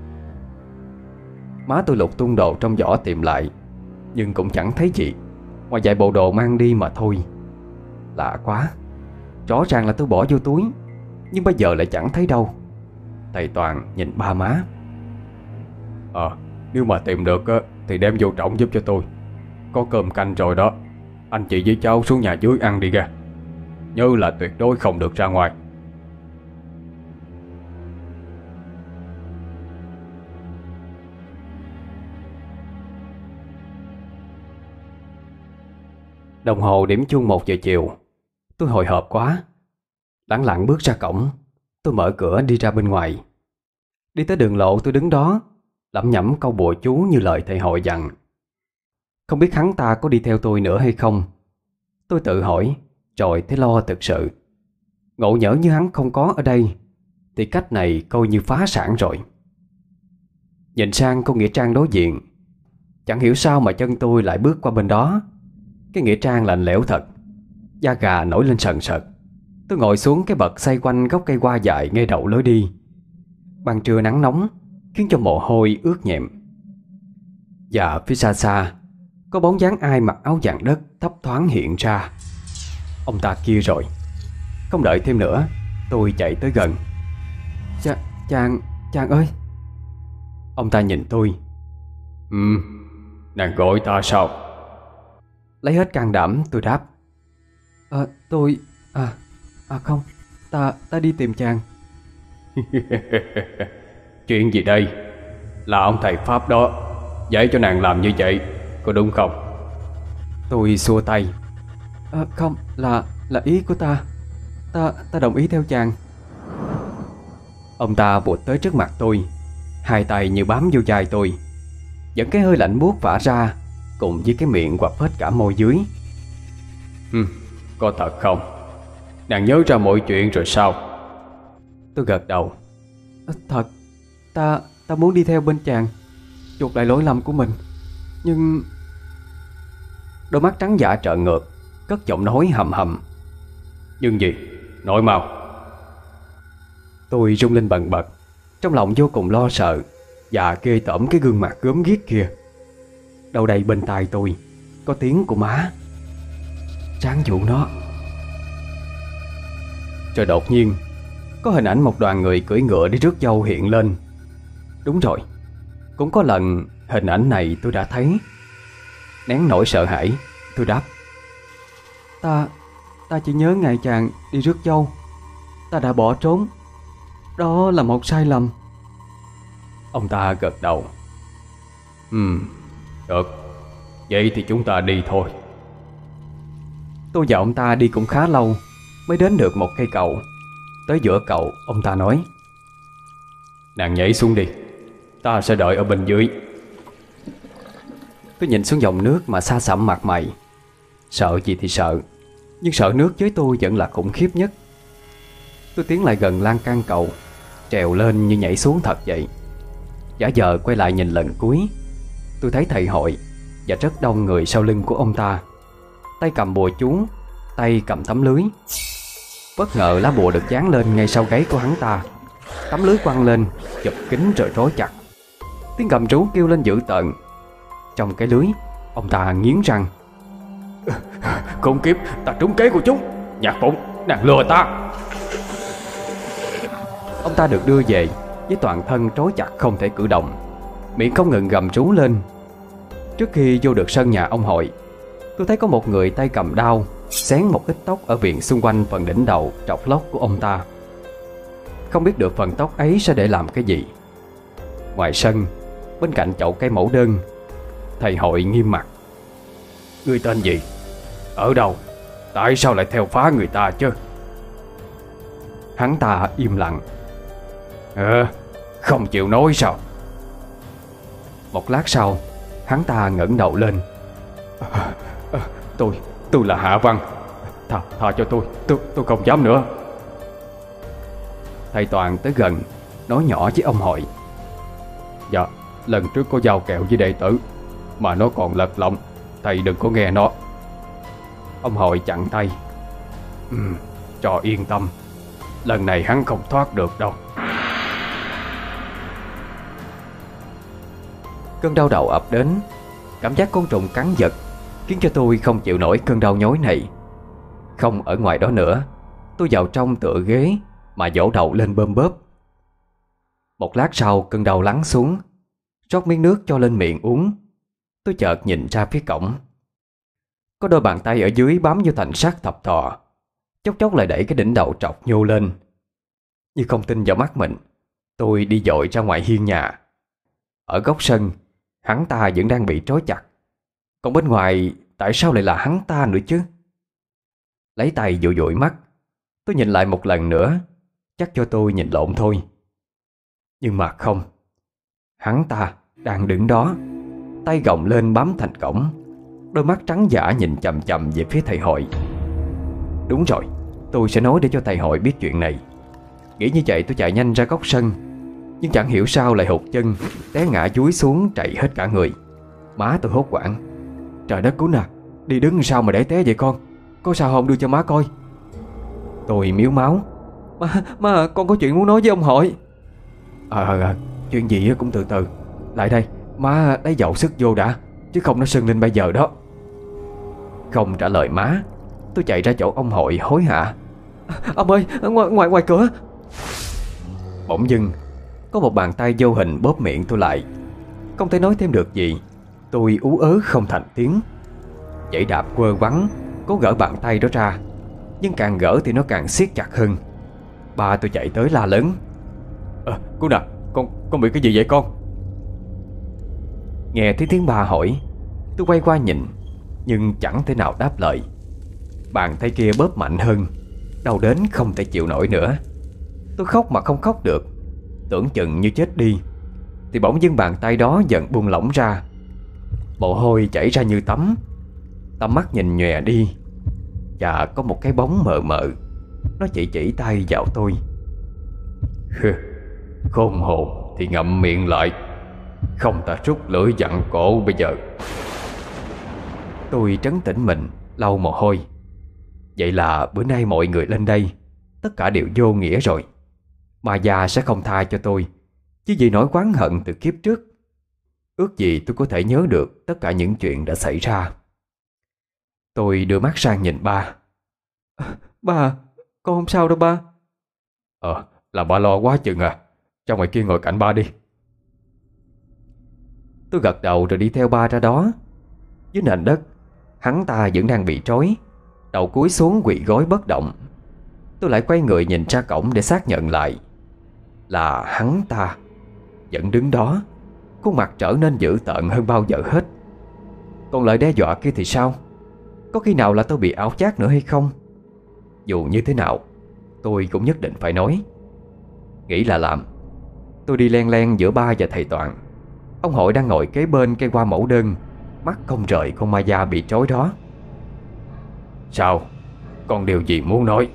Má tôi lục tung đồ trong giỏ tìm lại, nhưng cũng chẳng thấy gì, ngoài vài bộ đồ mang đi mà thôi. Lạ quá, rõ ràng là tôi bỏ vô túi, nhưng bây giờ lại chẳng thấy đâu. Thầy Toàn nhìn ba má: Ờ, nếu mà tìm được thì đem vô trọng giúp cho tôi. Có cơm canh rồi đó. Anh chị với cháu xuống nhà dưới ăn đi ra. Nhớ là tuyệt đối không được ra ngoài. Đồng hồ điểm chuông một giờ chiều. Tôi hồi hộp quá, lẳng lặng bước ra cổng. Tôi mở cửa đi ra bên ngoài. Đi tới đường lộ tôi đứng đó, lẩm nhẩm câu bùa chú như lời thầy Hội dặn. Không biết hắn ta có đi theo tôi nữa hay không. Tôi tự hỏi, rồi thấy lo thực sự. Ngộ nhỡ như hắn không có ở đây, thì cách này coi như phá sản rồi. Nhìn sang cô nghĩa trang đối diện, chẳng hiểu sao mà chân tôi lại bước qua bên đó. Cái nghĩa trang lạnh lẽo thật, da gà nổi lên sần sật. Tôi ngồi xuống cái bậc xoay quanh gốc cây hoa dại ngay đầu lối đi. Ban trưa nắng nóng khiến cho mồ hôi ướt nhẹm. Và phía xa xa có bóng dáng ai mặc áo vàng đất thấp thoáng hiện ra. Ông ta kia rồi. Không đợi thêm nữa, tôi chạy tới gần. Ch Chàng, chàng ơi. Ông ta nhìn tôi. Ừ, nàng gọi ta sao? Lấy hết can đảm tôi đáp. À, tôi... À, à không, ta, ta đi tìm chàng. Chuyện gì đây? Là ông thầy Pháp đó dạy cho nàng làm như vậy, có đúng không? Tôi xua tay. À, không, là là ý của ta. Ta ta đồng ý theo chàng. Ông ta vụt tới trước mặt tôi, hai tay như bám vô vai tôi, dẫn cái hơi lạnh buốt phả ra, cùng với cái miệng quặp hết cả môi dưới. Ừ, có thật không? Nàng nhớ ra mọi chuyện rồi sao? Tôi gật đầu. À, thật, ta ta muốn đi theo bên chàng, chuộc lại lỗi lầm của mình. Nhưng... Đôi mắt trắng dã trợn ngược, cất giọng nói hầm hầm. Nhưng gì? Nói mau. Tôi rung lên bần bật, trong lòng vô cùng lo sợ và ghê tởm cái gương mặt gớm ghiếc kia. Đâu đây bên tai tôi có tiếng của má. Ráng dụ nó. Rồi đột nhiên có hình ảnh một đoàn người cưỡi ngựa đi rước dâu hiện lên. Đúng rồi, cũng có lần hình ảnh này tôi đã thấy. Nén nỗi sợ hãi, tôi đáp. Ta, ta chỉ nhớ ngày chàng đi rước dâu. Ta đã bỏ trốn. Đó là một sai lầm. Ông ta gật đầu. Ừ, được. Vậy thì chúng ta đi thôi. Tôi và ông ta đi cũng khá lâu mới đến được một cây cầu. Tới giữa cầu, ông ta nói. Nàng nhảy xuống đi, ta sẽ đợi ở bên dưới. Tôi nhìn xuống dòng nước mà xa xăm mặt mày. Sợ gì thì sợ, nhưng sợ nước với tôi vẫn là khủng khiếp nhất. Tôi tiến lại gần lan can cầu, trèo lên như nhảy xuống thật vậy. Giả vờ quay lại nhìn lần cuối, tôi thấy thầy hội và rất đông người sau lưng của ông ta, tay cầm bùa chú, tay cầm tấm lưới. Bất ngờ lá bùa được dán lên ngay sau gáy của hắn ta. Tấm lưới quăng lên, chụp kín rồi trói chặt. Tiếng gầm rú kêu lên dữ tợn. Trong cái lưới, ông ta nghiến răng. Khốn kiếp, ta trúng kế của chúng. Nhạc Phụng, nàng lừa ta. Ông ta được đưa về với toàn thân trói chặt không thể cử động, miệng không ngừng gầm rú lên. Trước khi vô được sân nhà ông hội, tôi thấy có một người tay cầm đao xén một ít tóc ở viền xung quanh phần đỉnh đầu trọc lóc của ông ta. Không biết được phần tóc ấy sẽ để làm cái gì. Ngoài sân, bên cạnh chậu cây mẫu đơn, thầy hội nghiêm mặt. Ngươi tên gì? Ở đâu? Tại sao lại theo phá người ta chứ? Hắn ta im lặng. Ờ, không chịu nói sao? Một lát sau, hắn ta ngẩng đầu lên. à, à, Tôi, tôi là Hạ Văn. Tha, tha cho tôi, tôi, tôi không dám nữa. Thầy Toàn tới gần, nói nhỏ với ông hội. Dạ, lần trước có giao kèo với đệ tử, mà nó còn lật lọng, thầy đừng có nghe nó. Ông hội chặn tay. Ừ, cho yên tâm, lần này hắn không thoát được đâu. Cơn đau đầu ập đến. Cảm giác côn trùng cắn giật khiến cho tôi không chịu nổi cơn đau nhói này. Không ở ngoài đó nữa, tôi vào trong tựa ghế mà vỗ đầu lên bơm bóp. Một lát sau cơn đau lắng xuống, rót miếng nước cho lên miệng uống. Tôi chợt nhìn ra phía cổng. Có đôi bàn tay ở dưới bám vô thành sắt thập thò, chốc chốc lại đẩy cái đỉnh đầu trọc nhô lên. Như không tin vào mắt mình, tôi đi dội ra ngoài hiên nhà. Ở góc sân, hắn ta vẫn đang bị trói chặt. Còn bên ngoài, tại sao lại là hắn ta nữa chứ? Lấy tay dụi dụi mắt, tôi nhìn lại một lần nữa, chắc cho tôi nhìn lộn thôi. Nhưng mà không, hắn ta đang đứng đó, tay gồng lên bám thành cổng, đôi mắt trắng dã nhìn chằm chằm về phía thầy hội. Đúng rồi, tôi sẽ nói để cho thầy hội biết chuyện này. Nghĩ như vậy tôi chạy nhanh ra góc sân, nhưng chẳng hiểu sao lại hụt chân, té ngã dúi xuống chạy hết cả người. Má tôi hốt hoảng. Trời đất cứu nè, đi đứng sao mà để té vậy con? Có sao không đưa cho má coi? Tôi miếu máu. Má, má con có chuyện muốn nói với ông hội. Ờ à, à, chuyện gì cũng từ từ. Lại đây, Má lấy dầu sức vô đã, chứ không nó sưng lên bây giờ đó. Không trả lời má, tôi chạy ra chỗ ông Hội hối hả: Ông ơi, ngoài ngoài ngoài cửa. Bỗng dưng có một bàn tay vô hình bóp miệng tôi lại. Không thể nói thêm được gì, tôi ú ớ không thành tiếng. Giẫy đạp quơ quắng cố gỡ bàn tay đó ra, nhưng càng gỡ thì nó càng siết chặt hơn. Ba tôi chạy tới la lớn: à, Cô nè, con con bị cái gì vậy con? Nghe thấy tiếng ba hỏi, tôi quay qua nhìn, nhưng chẳng thể nào đáp lời. Bàn tay kia bóp mạnh hơn, đau đến không thể chịu nổi nữa. Tôi khóc mà không khóc được, tưởng chừng như chết đi. Thì bỗng dưng bàn tay đó dần buông lỏng ra. Mồ hôi chảy ra như tắm. Tầm mắt nhìn nhòe đi, và có một cái bóng mờ mờ. Nó chỉ chỉ tay vào tôi: Khôn hồn thì ngậm miệng lại, không ta rút lưỡi dặn cổ bây giờ. Tôi trấn tĩnh mình, lau mồ hôi. Vậy là bữa nay mọi người lên đây tất cả đều vô nghĩa rồi. Ma già sẽ không tha cho tôi, chứ vì nỗi oán hận từ kiếp trước. Ước gì tôi có thể nhớ được tất cả những chuyện đã xảy ra. Tôi đưa mắt sang nhìn ba. Ba, con không sao đâu ba. Ờ, là ba lo quá chừng à. Cho ngoài kia ngồi cạnh ba đi. Tôi gật đầu rồi đi theo ba ra đó. Dưới nền đất, hắn ta vẫn đang bị trói, đầu cúi xuống quỳ gối bất động. Tôi lại quay người nhìn ra cổng để xác nhận lại là hắn ta vẫn đứng đó, khuôn mặt trở nên dữ tợn hơn bao giờ hết. Còn lời đe dọa kia thì sao? Có khi nào là tôi bị ảo giác nữa hay không? Dù như thế nào, tôi cũng nhất định phải nói. Nghĩ là làm. Tôi đi len len giữa ba và thầy Toàn. Ông Hội đang ngồi kế bên cây hoa mẫu đơn, mắt không rời con ma da bị trói đó. Sao? Còn điều gì muốn nói?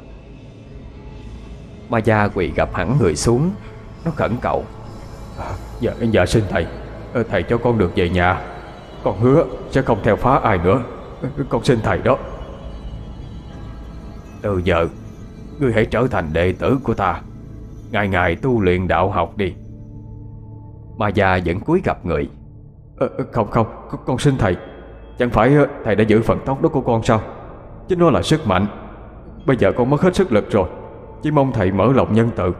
Ma da quỳ gập hẳn người xuống. Nó khẩn cầu: Dạ, dạ xin thầy, thầy cho con được về nhà. Con hứa sẽ không theo phá ai nữa. Con xin thầy đó. Từ giờ ngươi hãy trở thành đệ tử của ta, ngày ngày tu luyện đạo học đi. Ma già vẫn cúi gập người. ờ, Không không, con xin thầy. Chẳng phải thầy đã giữ phần tóc đó của con sao? Chứ nó là sức mạnh. Bây giờ con mất hết sức lực rồi, chỉ mong thầy mở lòng nhân từ.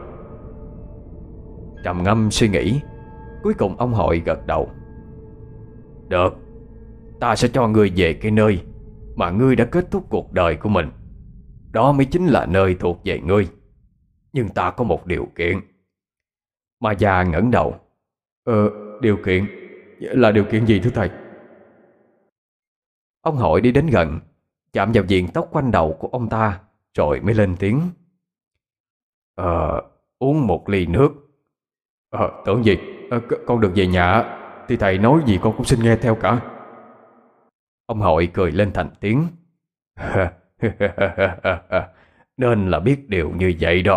Trầm ngâm suy nghĩ, cuối cùng ông Hội gật đầu. Được, ta sẽ cho ngươi về cái nơi mà ngươi đã kết thúc cuộc đời của mình. Đó mới chính là nơi thuộc về ngươi. Nhưng ta có một điều kiện. Ma già ngẩng đầu. Ờ, điều kiện? Là điều kiện gì thưa thầy? Ông Hội đi đến gần, chạm vào viền tóc quanh đầu của ông ta, rồi mới lên tiếng. Ờ, uống một ly nước. Ờ, tưởng gì? Ờ, con được về nhà thì thầy nói gì con cũng xin nghe theo cả. Ông Hội cười lên thành tiếng. Nên là biết điều như vậy đó.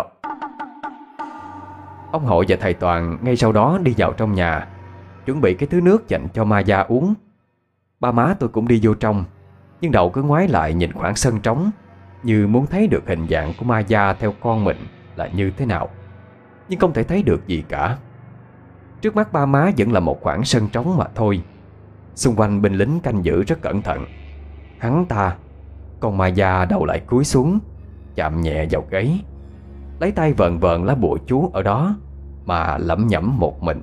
Ông Hội và thầy Toàn ngay sau đó đi vào trong nhà, chuẩn bị cái thứ nước dành cho ma da uống. Ba má tôi cũng đi vô trong, nhưng đầu cứ ngoái lại nhìn khoảng sân trống, như muốn thấy được hình dạng của ma da theo con mình là như thế nào. Nhưng không thể thấy được gì cả. Trước mắt ba má vẫn là một khoảng sân trống mà thôi. Xung quanh binh lính canh giữ rất cẩn thận. Hắn ta, con ma da đầu lại cúi xuống, chạm nhẹ vào gáy, lấy tay vờn vờn lá bùa chú ở đó mà lẩm nhẩm một mình.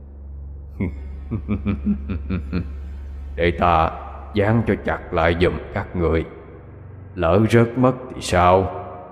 Để ta dán cho chặt lại giùm các người, lỡ rớt mất thì sao?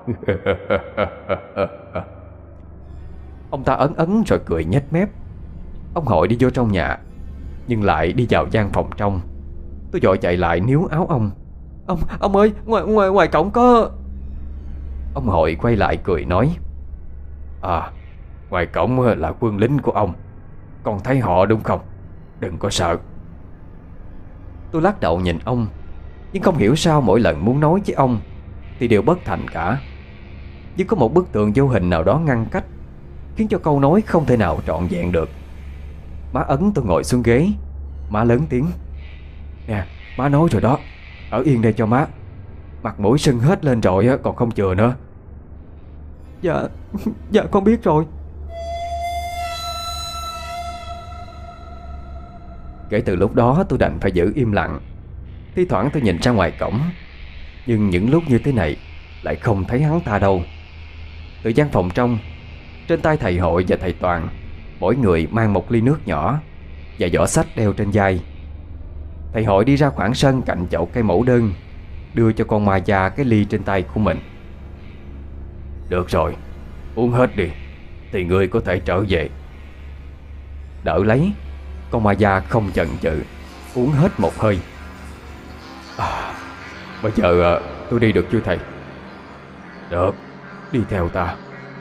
Ông ta ấn ấn rồi cười nhếch mép. Ông Hội đi vô trong nhà, nhưng lại đi vào gian phòng trong. Tôi vội chạy lại níu áo ông. Ông, ông ơi, ngoài, ngoài, ngoài cổng có... Ông Hội quay lại cười nói. À, ngoài cổng là quân lính của ông. Con thấy họ đúng không? Đừng có sợ. Tôi lắc đầu nhìn ông, nhưng không hiểu sao mỗi lần muốn nói với ông thì đều bất thành cả. Nhưng có một bức tường vô hình nào đó ngăn cách, khiến cho câu nói không thể nào trọn vẹn được. Má ấn tôi ngồi xuống ghế. Má lớn tiếng. Nè, má nói rồi đó, ở yên đây cho má. Mặt mũi sưng hết lên rồi còn không chừa nữa. Dạ, dạ con biết rồi. Kể từ lúc đó tôi đành phải giữ im lặng. Thi thoảng tôi nhìn ra ngoài cổng, nhưng những lúc như thế này lại không thấy hắn ta đâu. Từ gian phòng trong, trên tay thầy hội và thầy Toàn, mỗi người mang một ly nước nhỏ và giỏ xách đeo trên vai. Thầy hội đi ra khoảng sân cạnh chậu cây mẫu đơn, đưa cho con ma già cái ly trên tay của mình. Được rồi, uống hết đi thì ngươi có thể trở về. Đỡ lấy, con ma già không chần chừ uống hết một hơi. À, bây giờ tôi đi được chưa thầy? Được, đi theo ta.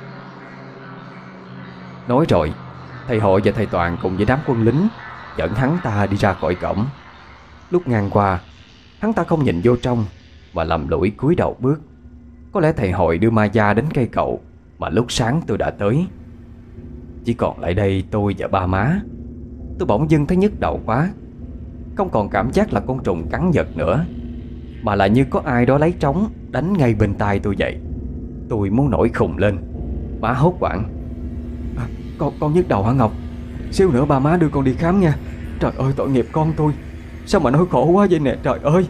Nói rồi, thầy hội và thầy Toàn cùng với đám quân lính dẫn hắn ta đi ra khỏi cổng. Lúc ngang qua, hắn ta không nhìn vô trong mà lầm lũi cúi đầu bước. Có lẽ thầy hội đưa ma da đến cây cậu mà lúc sáng tôi đã tới. Chỉ còn lại đây tôi và ba má. Tôi bỗng dưng thấy nhức đầu quá. Không còn cảm giác là con trùng cắn giật nữa, mà là như có ai đó lấy trống đánh ngay bên tai tôi vậy. Tôi muốn nổi khùng lên. Má hốt hoảng: à, Con con nhức đầu hả Ngọc? Xíu nữa ba má đưa con đi khám nha. Trời ơi, tội nghiệp con tôi, sao mà nỗi khổ quá vậy nè, trời ơi.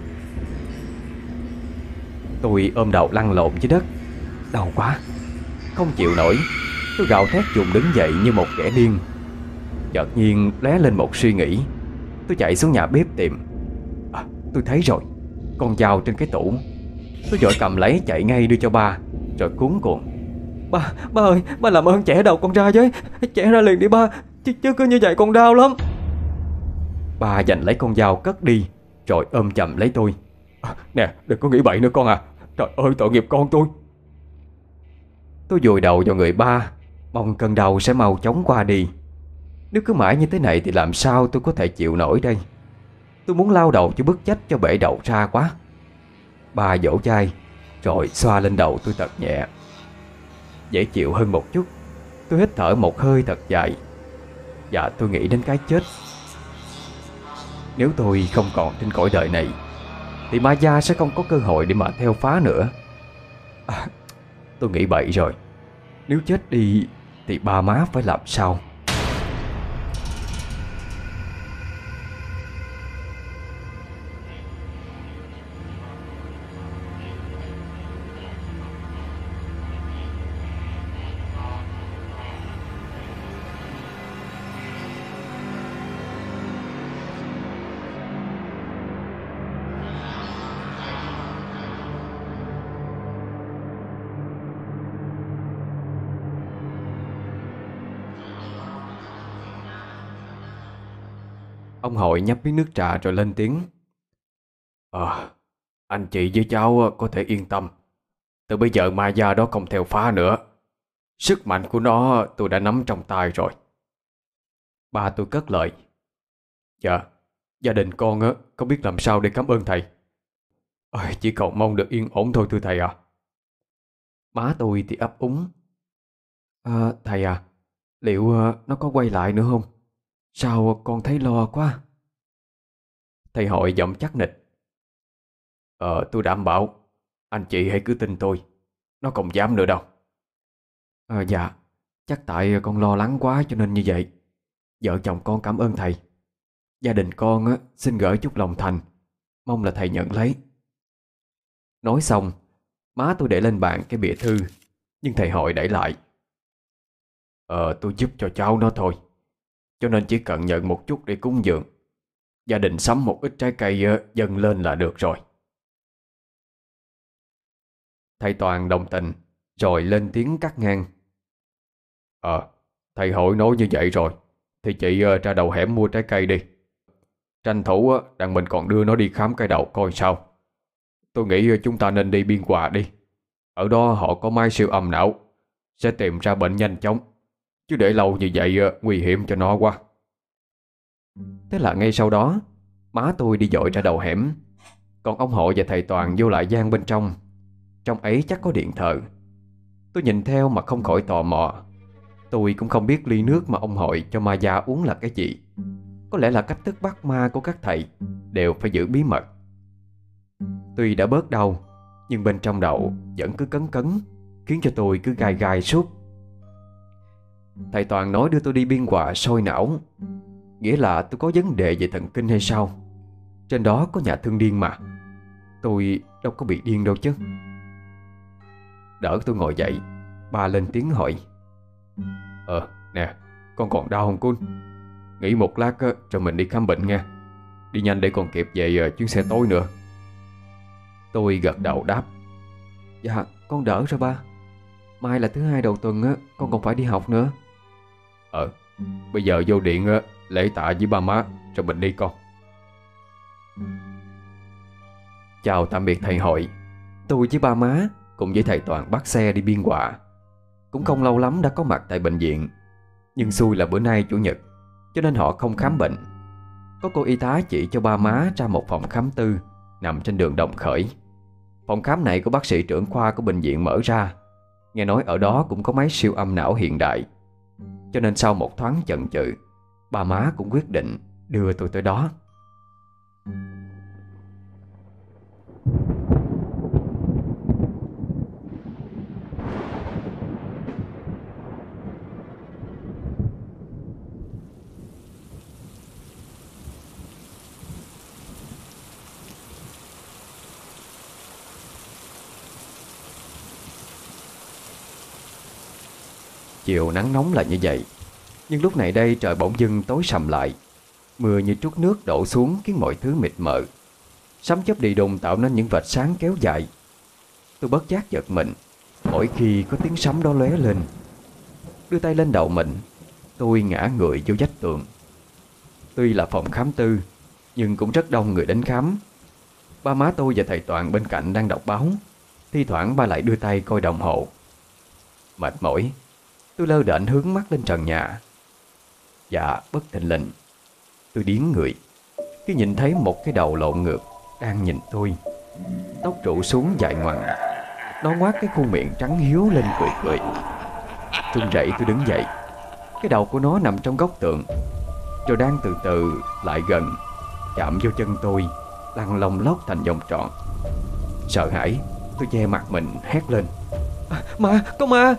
Tôi ôm đầu lăn lộn dưới đất. Đau quá, không chịu nổi. Tôi gào thét dùng đứng dậy như một kẻ điên. Chợt nhiên lóe lên một suy nghĩ. Tôi chạy xuống nhà bếp tìm. à, Tôi thấy rồi, con dao trên cái tủ. Tôi vội cầm lấy chạy ngay đưa cho ba, rồi cuống cuồng: Ba, ba ơi, ba làm ơn chẻ đầu con ra với. Chẻ ra liền đi ba, chứ, chứ cứ như vậy con đau lắm. Ba giành lấy con dao cất đi, rồi ôm chầm lấy tôi: à, Nè, đừng có nghĩ bậy nữa con à. Trời ơi, tội nghiệp con tôi. Tôi vùi đầu vào người ba, mong cơn đau sẽ mau chóng qua đi. Nếu cứ mãi như thế này thì làm sao tôi có thể chịu nổi đây. Tôi muốn lao đầu cho bức chách cho bể đầu ra quá. Ba vỗ vai rồi xoa lên đầu tôi thật nhẹ. Dễ chịu hơn một chút. Tôi hít thở một hơi thật dài, và tôi nghĩ đến cái chết. Nếu tôi không còn trên cõi đời này thì ma gia sẽ không có cơ hội để mà theo phá nữa. à, Tôi nghĩ bậy rồi. Nếu chết đi thì ba má phải làm sao? Ông hội nhấp miếng nước trà rồi lên tiếng: Ờ, anh chị với cháu có thể yên tâm. Từ bây giờ ma gia đó không theo phá nữa. Sức mạnh của nó tôi đã nắm trong tay rồi. Ba tôi cất lời: Dạ, gia đình con á không biết làm sao để cảm ơn thầy. Ôi, chỉ cầu mong được yên ổn thôi thưa thầy à. Má tôi thì ấp úng: à, Thầy à, liệu nó có quay lại nữa không? Sao con thấy lo quá. Thầy hội giọng chắc nịch: Ờ, tôi đảm bảo, anh chị hãy cứ tin tôi, nó không dám nữa đâu. À, dạ, chắc tại con lo lắng quá cho nên như vậy. Vợ chồng con cảm ơn thầy. Gia đình con á, xin gửi chút lòng thành, mong là thầy nhận lấy. Nói xong, má tôi để lên bàn cái bìa thư, nhưng thầy hội đẩy lại: Ờ, tôi giúp cho cháu nó thôi, cho nên chỉ cần nhận một chút để cúng dường. Gia đình sắm một ít trái cây dâng lên là được rồi. Thầy Toàn đồng tình, rồi lên tiếng cắt ngang: Ờ, thầy hội nói như vậy rồi thì chị ra đầu hẻm mua trái cây đi. Tranh thủ đặng mình còn đưa nó đi khám cái đầu coi sao. Tôi nghĩ chúng ta nên đi Biên Hòa đi. Ở đó họ có máy siêu âm não, sẽ tìm ra bệnh nhanh chóng. Chứ để lâu như vậy nguy hiểm cho nó quá. Thế là ngay sau đó, má tôi đi dội ra đầu hẻm, còn ông hội và thầy Toàn vô lại gian bên trong. Trong ấy chắc có điện thờ. Tôi nhìn theo mà không khỏi tò mò. Tôi cũng không biết ly nước mà ông hội cho ma gia uống là cái gì. Có lẽ là cách thức bắt ma của các thầy đều phải giữ bí mật. Tuy đã bớt đau, nhưng bên trong đầu vẫn cứ cấn cấn, khiến cho tôi cứ gai gai suốt. Thầy Toàn nói đưa tôi đi Biên Hòa sôi não. Nghĩa là tôi có vấn đề về thần kinh hay sao? Trên đó có nhà thương điên mà. Tôi đâu có bị điên đâu chứ. Đỡ tôi ngồi dậy, ba lên tiếng hỏi: Ờ nè, con còn đau không Cún? Nghỉ một lát á, rồi mình đi khám bệnh nha. Đi nhanh để còn kịp về ờ, chuyến xe tối nữa. Tôi gật đầu đáp: Dạ con đỡ rồi ba. Mai là thứ hai đầu tuần á, con còn phải đi học nữa. Ờ, bây giờ vô điện á, lễ tạ với ba má, rồi mình đi con. Chào tạm biệt thầy hội. Tôi với ba má cùng với thầy Toàn bắt xe đi Biên Hòa. Cũng không lâu lắm đã có mặt tại bệnh viện. Nhưng xui là bữa nay chủ nhật, cho nên họ không khám bệnh. Có cô y tá chỉ cho ba má ra một phòng khám tư nằm trên đường Đồng Khởi. Phòng khám này của bác sĩ trưởng khoa của bệnh viện mở ra. Nghe nói ở đó cũng có máy siêu âm não hiện đại. Cho nên sau một thoáng chần chừ, ba má cũng quyết định đưa tôi tới đó. Chiều nắng nóng là như vậy, nhưng lúc này đây trời bỗng dưng tối sầm lại. Mưa như trút nước đổ xuống khiến mọi thứ mịt mờ. Sấm chớp đi đùng tạo nên những vệt sáng kéo dài. Tôi bất giác giật mình mỗi khi có tiếng sấm đó lóe lên. Đưa tay lên đầu mình, tôi ngã người vô vách tường. Tuy là phòng khám tư, nhưng cũng rất đông người đến khám. Ba má tôi và thầy Toàn bên cạnh đang đọc báo. Thi thoảng ba lại đưa tay coi đồng hồ. Mệt mỏi, tôi lơ đễnh hướng mắt lên trần nhà. Dạ bất thình lình, tôi điếng người khi nhìn thấy một cái đầu lộn ngược đang nhìn tôi. Tóc rủ xuống dài ngoằng, nó ngoác cái khuôn miệng trắng hiếu lên cười cười. Run rẩy tôi đứng dậy. Cái đầu của nó nằm trong góc tường, rồi đang từ từ lại gần, chạm vô chân tôi, lăn lông lốc thành vòng tròn. Sợ hãi, tôi che mặt mình hét lên: à, Ma, có ma!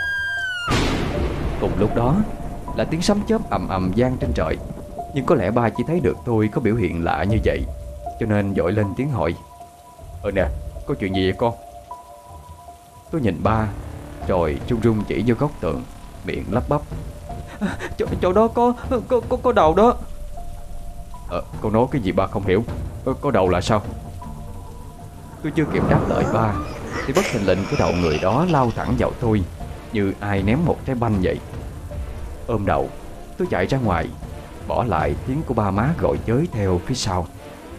Cùng lúc đó là tiếng sấm chớp ầm ầm vang trên trời. Nhưng có lẽ ba chỉ thấy được tôi có biểu hiện lạ như vậy, cho nên vội lên tiếng hỏi: Ờ nè, có chuyện gì vậy con? Tôi nhìn ba, rồi run run chỉ vô góc tường, miệng lắp bắp: à, chỗ, chỗ đó có, có, có, có đầu đó. Ờ, con nói cái gì ba không hiểu. Ờ, có đầu là sao? Tôi chưa kịp đáp lời ba thì bất thình lình cái đầu người đó lao thẳng vào tôi, như ai ném một trái banh vậy. Ôm đầu, tôi chạy ra ngoài, bỏ lại tiếng của ba má gọi chới theo phía sau.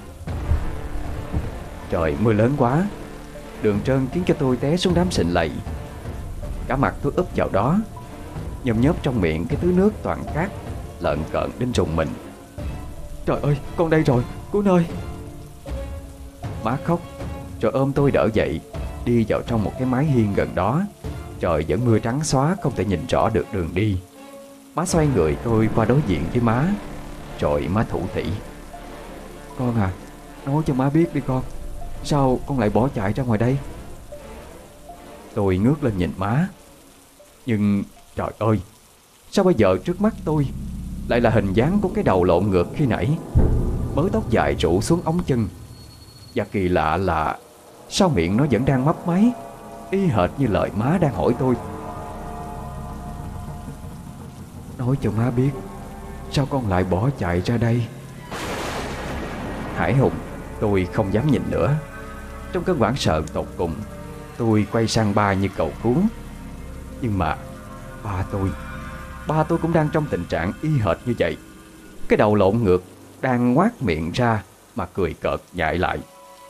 Trời mưa lớn quá, đường trơn khiến cho tôi té xuống đám sình lầy. Cả mặt tôi úp vào đó, nhôm nhớp trong miệng cái thứ nước toàn cát lợn cợn đến rùng mình. Trời ơi, con đây rồi, Cún ơi! Má khóc, rồi ôm tôi đỡ dậy, đi vào trong một cái mái hiên gần đó. Trời vẫn mưa trắng xóa, không thể nhìn rõ được đường đi. Má xoay người tôi qua đối diện với má, rồi má thủ thỉ: Con à, nói cho má biết đi con, sao con lại bỏ chạy ra ngoài đây? Tôi ngước lên nhìn má. Nhưng trời ơi, sao bây giờ trước mắt tôi lại là hình dáng của cái đầu lộn ngược khi nãy, mớ tóc dài rủ xuống ống chân. Và kỳ lạ là sao miệng nó vẫn đang mấp máy, y hệt như lời má đang hỏi tôi: Nói cho má biết, sao con lại bỏ chạy ra đây? Hải hùng, tôi không dám nhìn nữa. Trong cơn hoảng sợ tột cùng, tôi quay sang ba như cầu cứu. Nhưng mà ba tôi Ba tôi cũng đang trong tình trạng y hệt như vậy. Cái đầu lộn ngược đang ngoác miệng ra mà cười cợt nhại lại: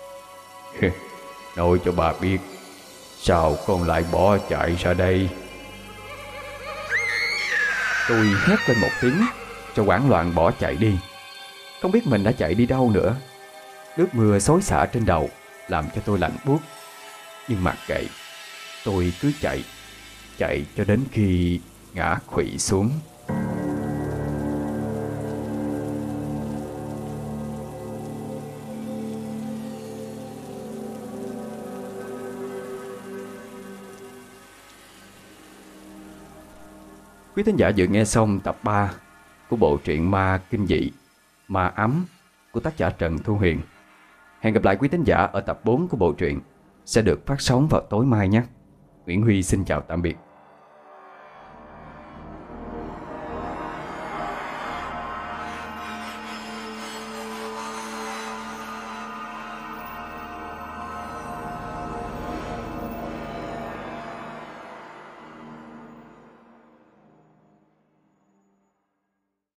Nói cho bà biết, sao con lại bỏ chạy ra đây? Tôi hét lên một tiếng, rồi hoảng loạn bỏ chạy đi. Không biết mình đã chạy đi đâu nữa. Nước mưa xối xả trên đầu làm cho tôi lạnh buốt. Nhưng mặc kệ, tôi cứ chạy, chạy cho đến khi ngã khuỵu xuống. Quý thính giả vừa nghe xong tập ba của bộ truyện ma kinh dị Ma Ấm của tác giả Trần Thu Huyền. Hẹn gặp lại quý thính giả ở tập bốn của bộ truyện sẽ được phát sóng vào tối mai nhé. Nguyễn Huy xin chào tạm biệt.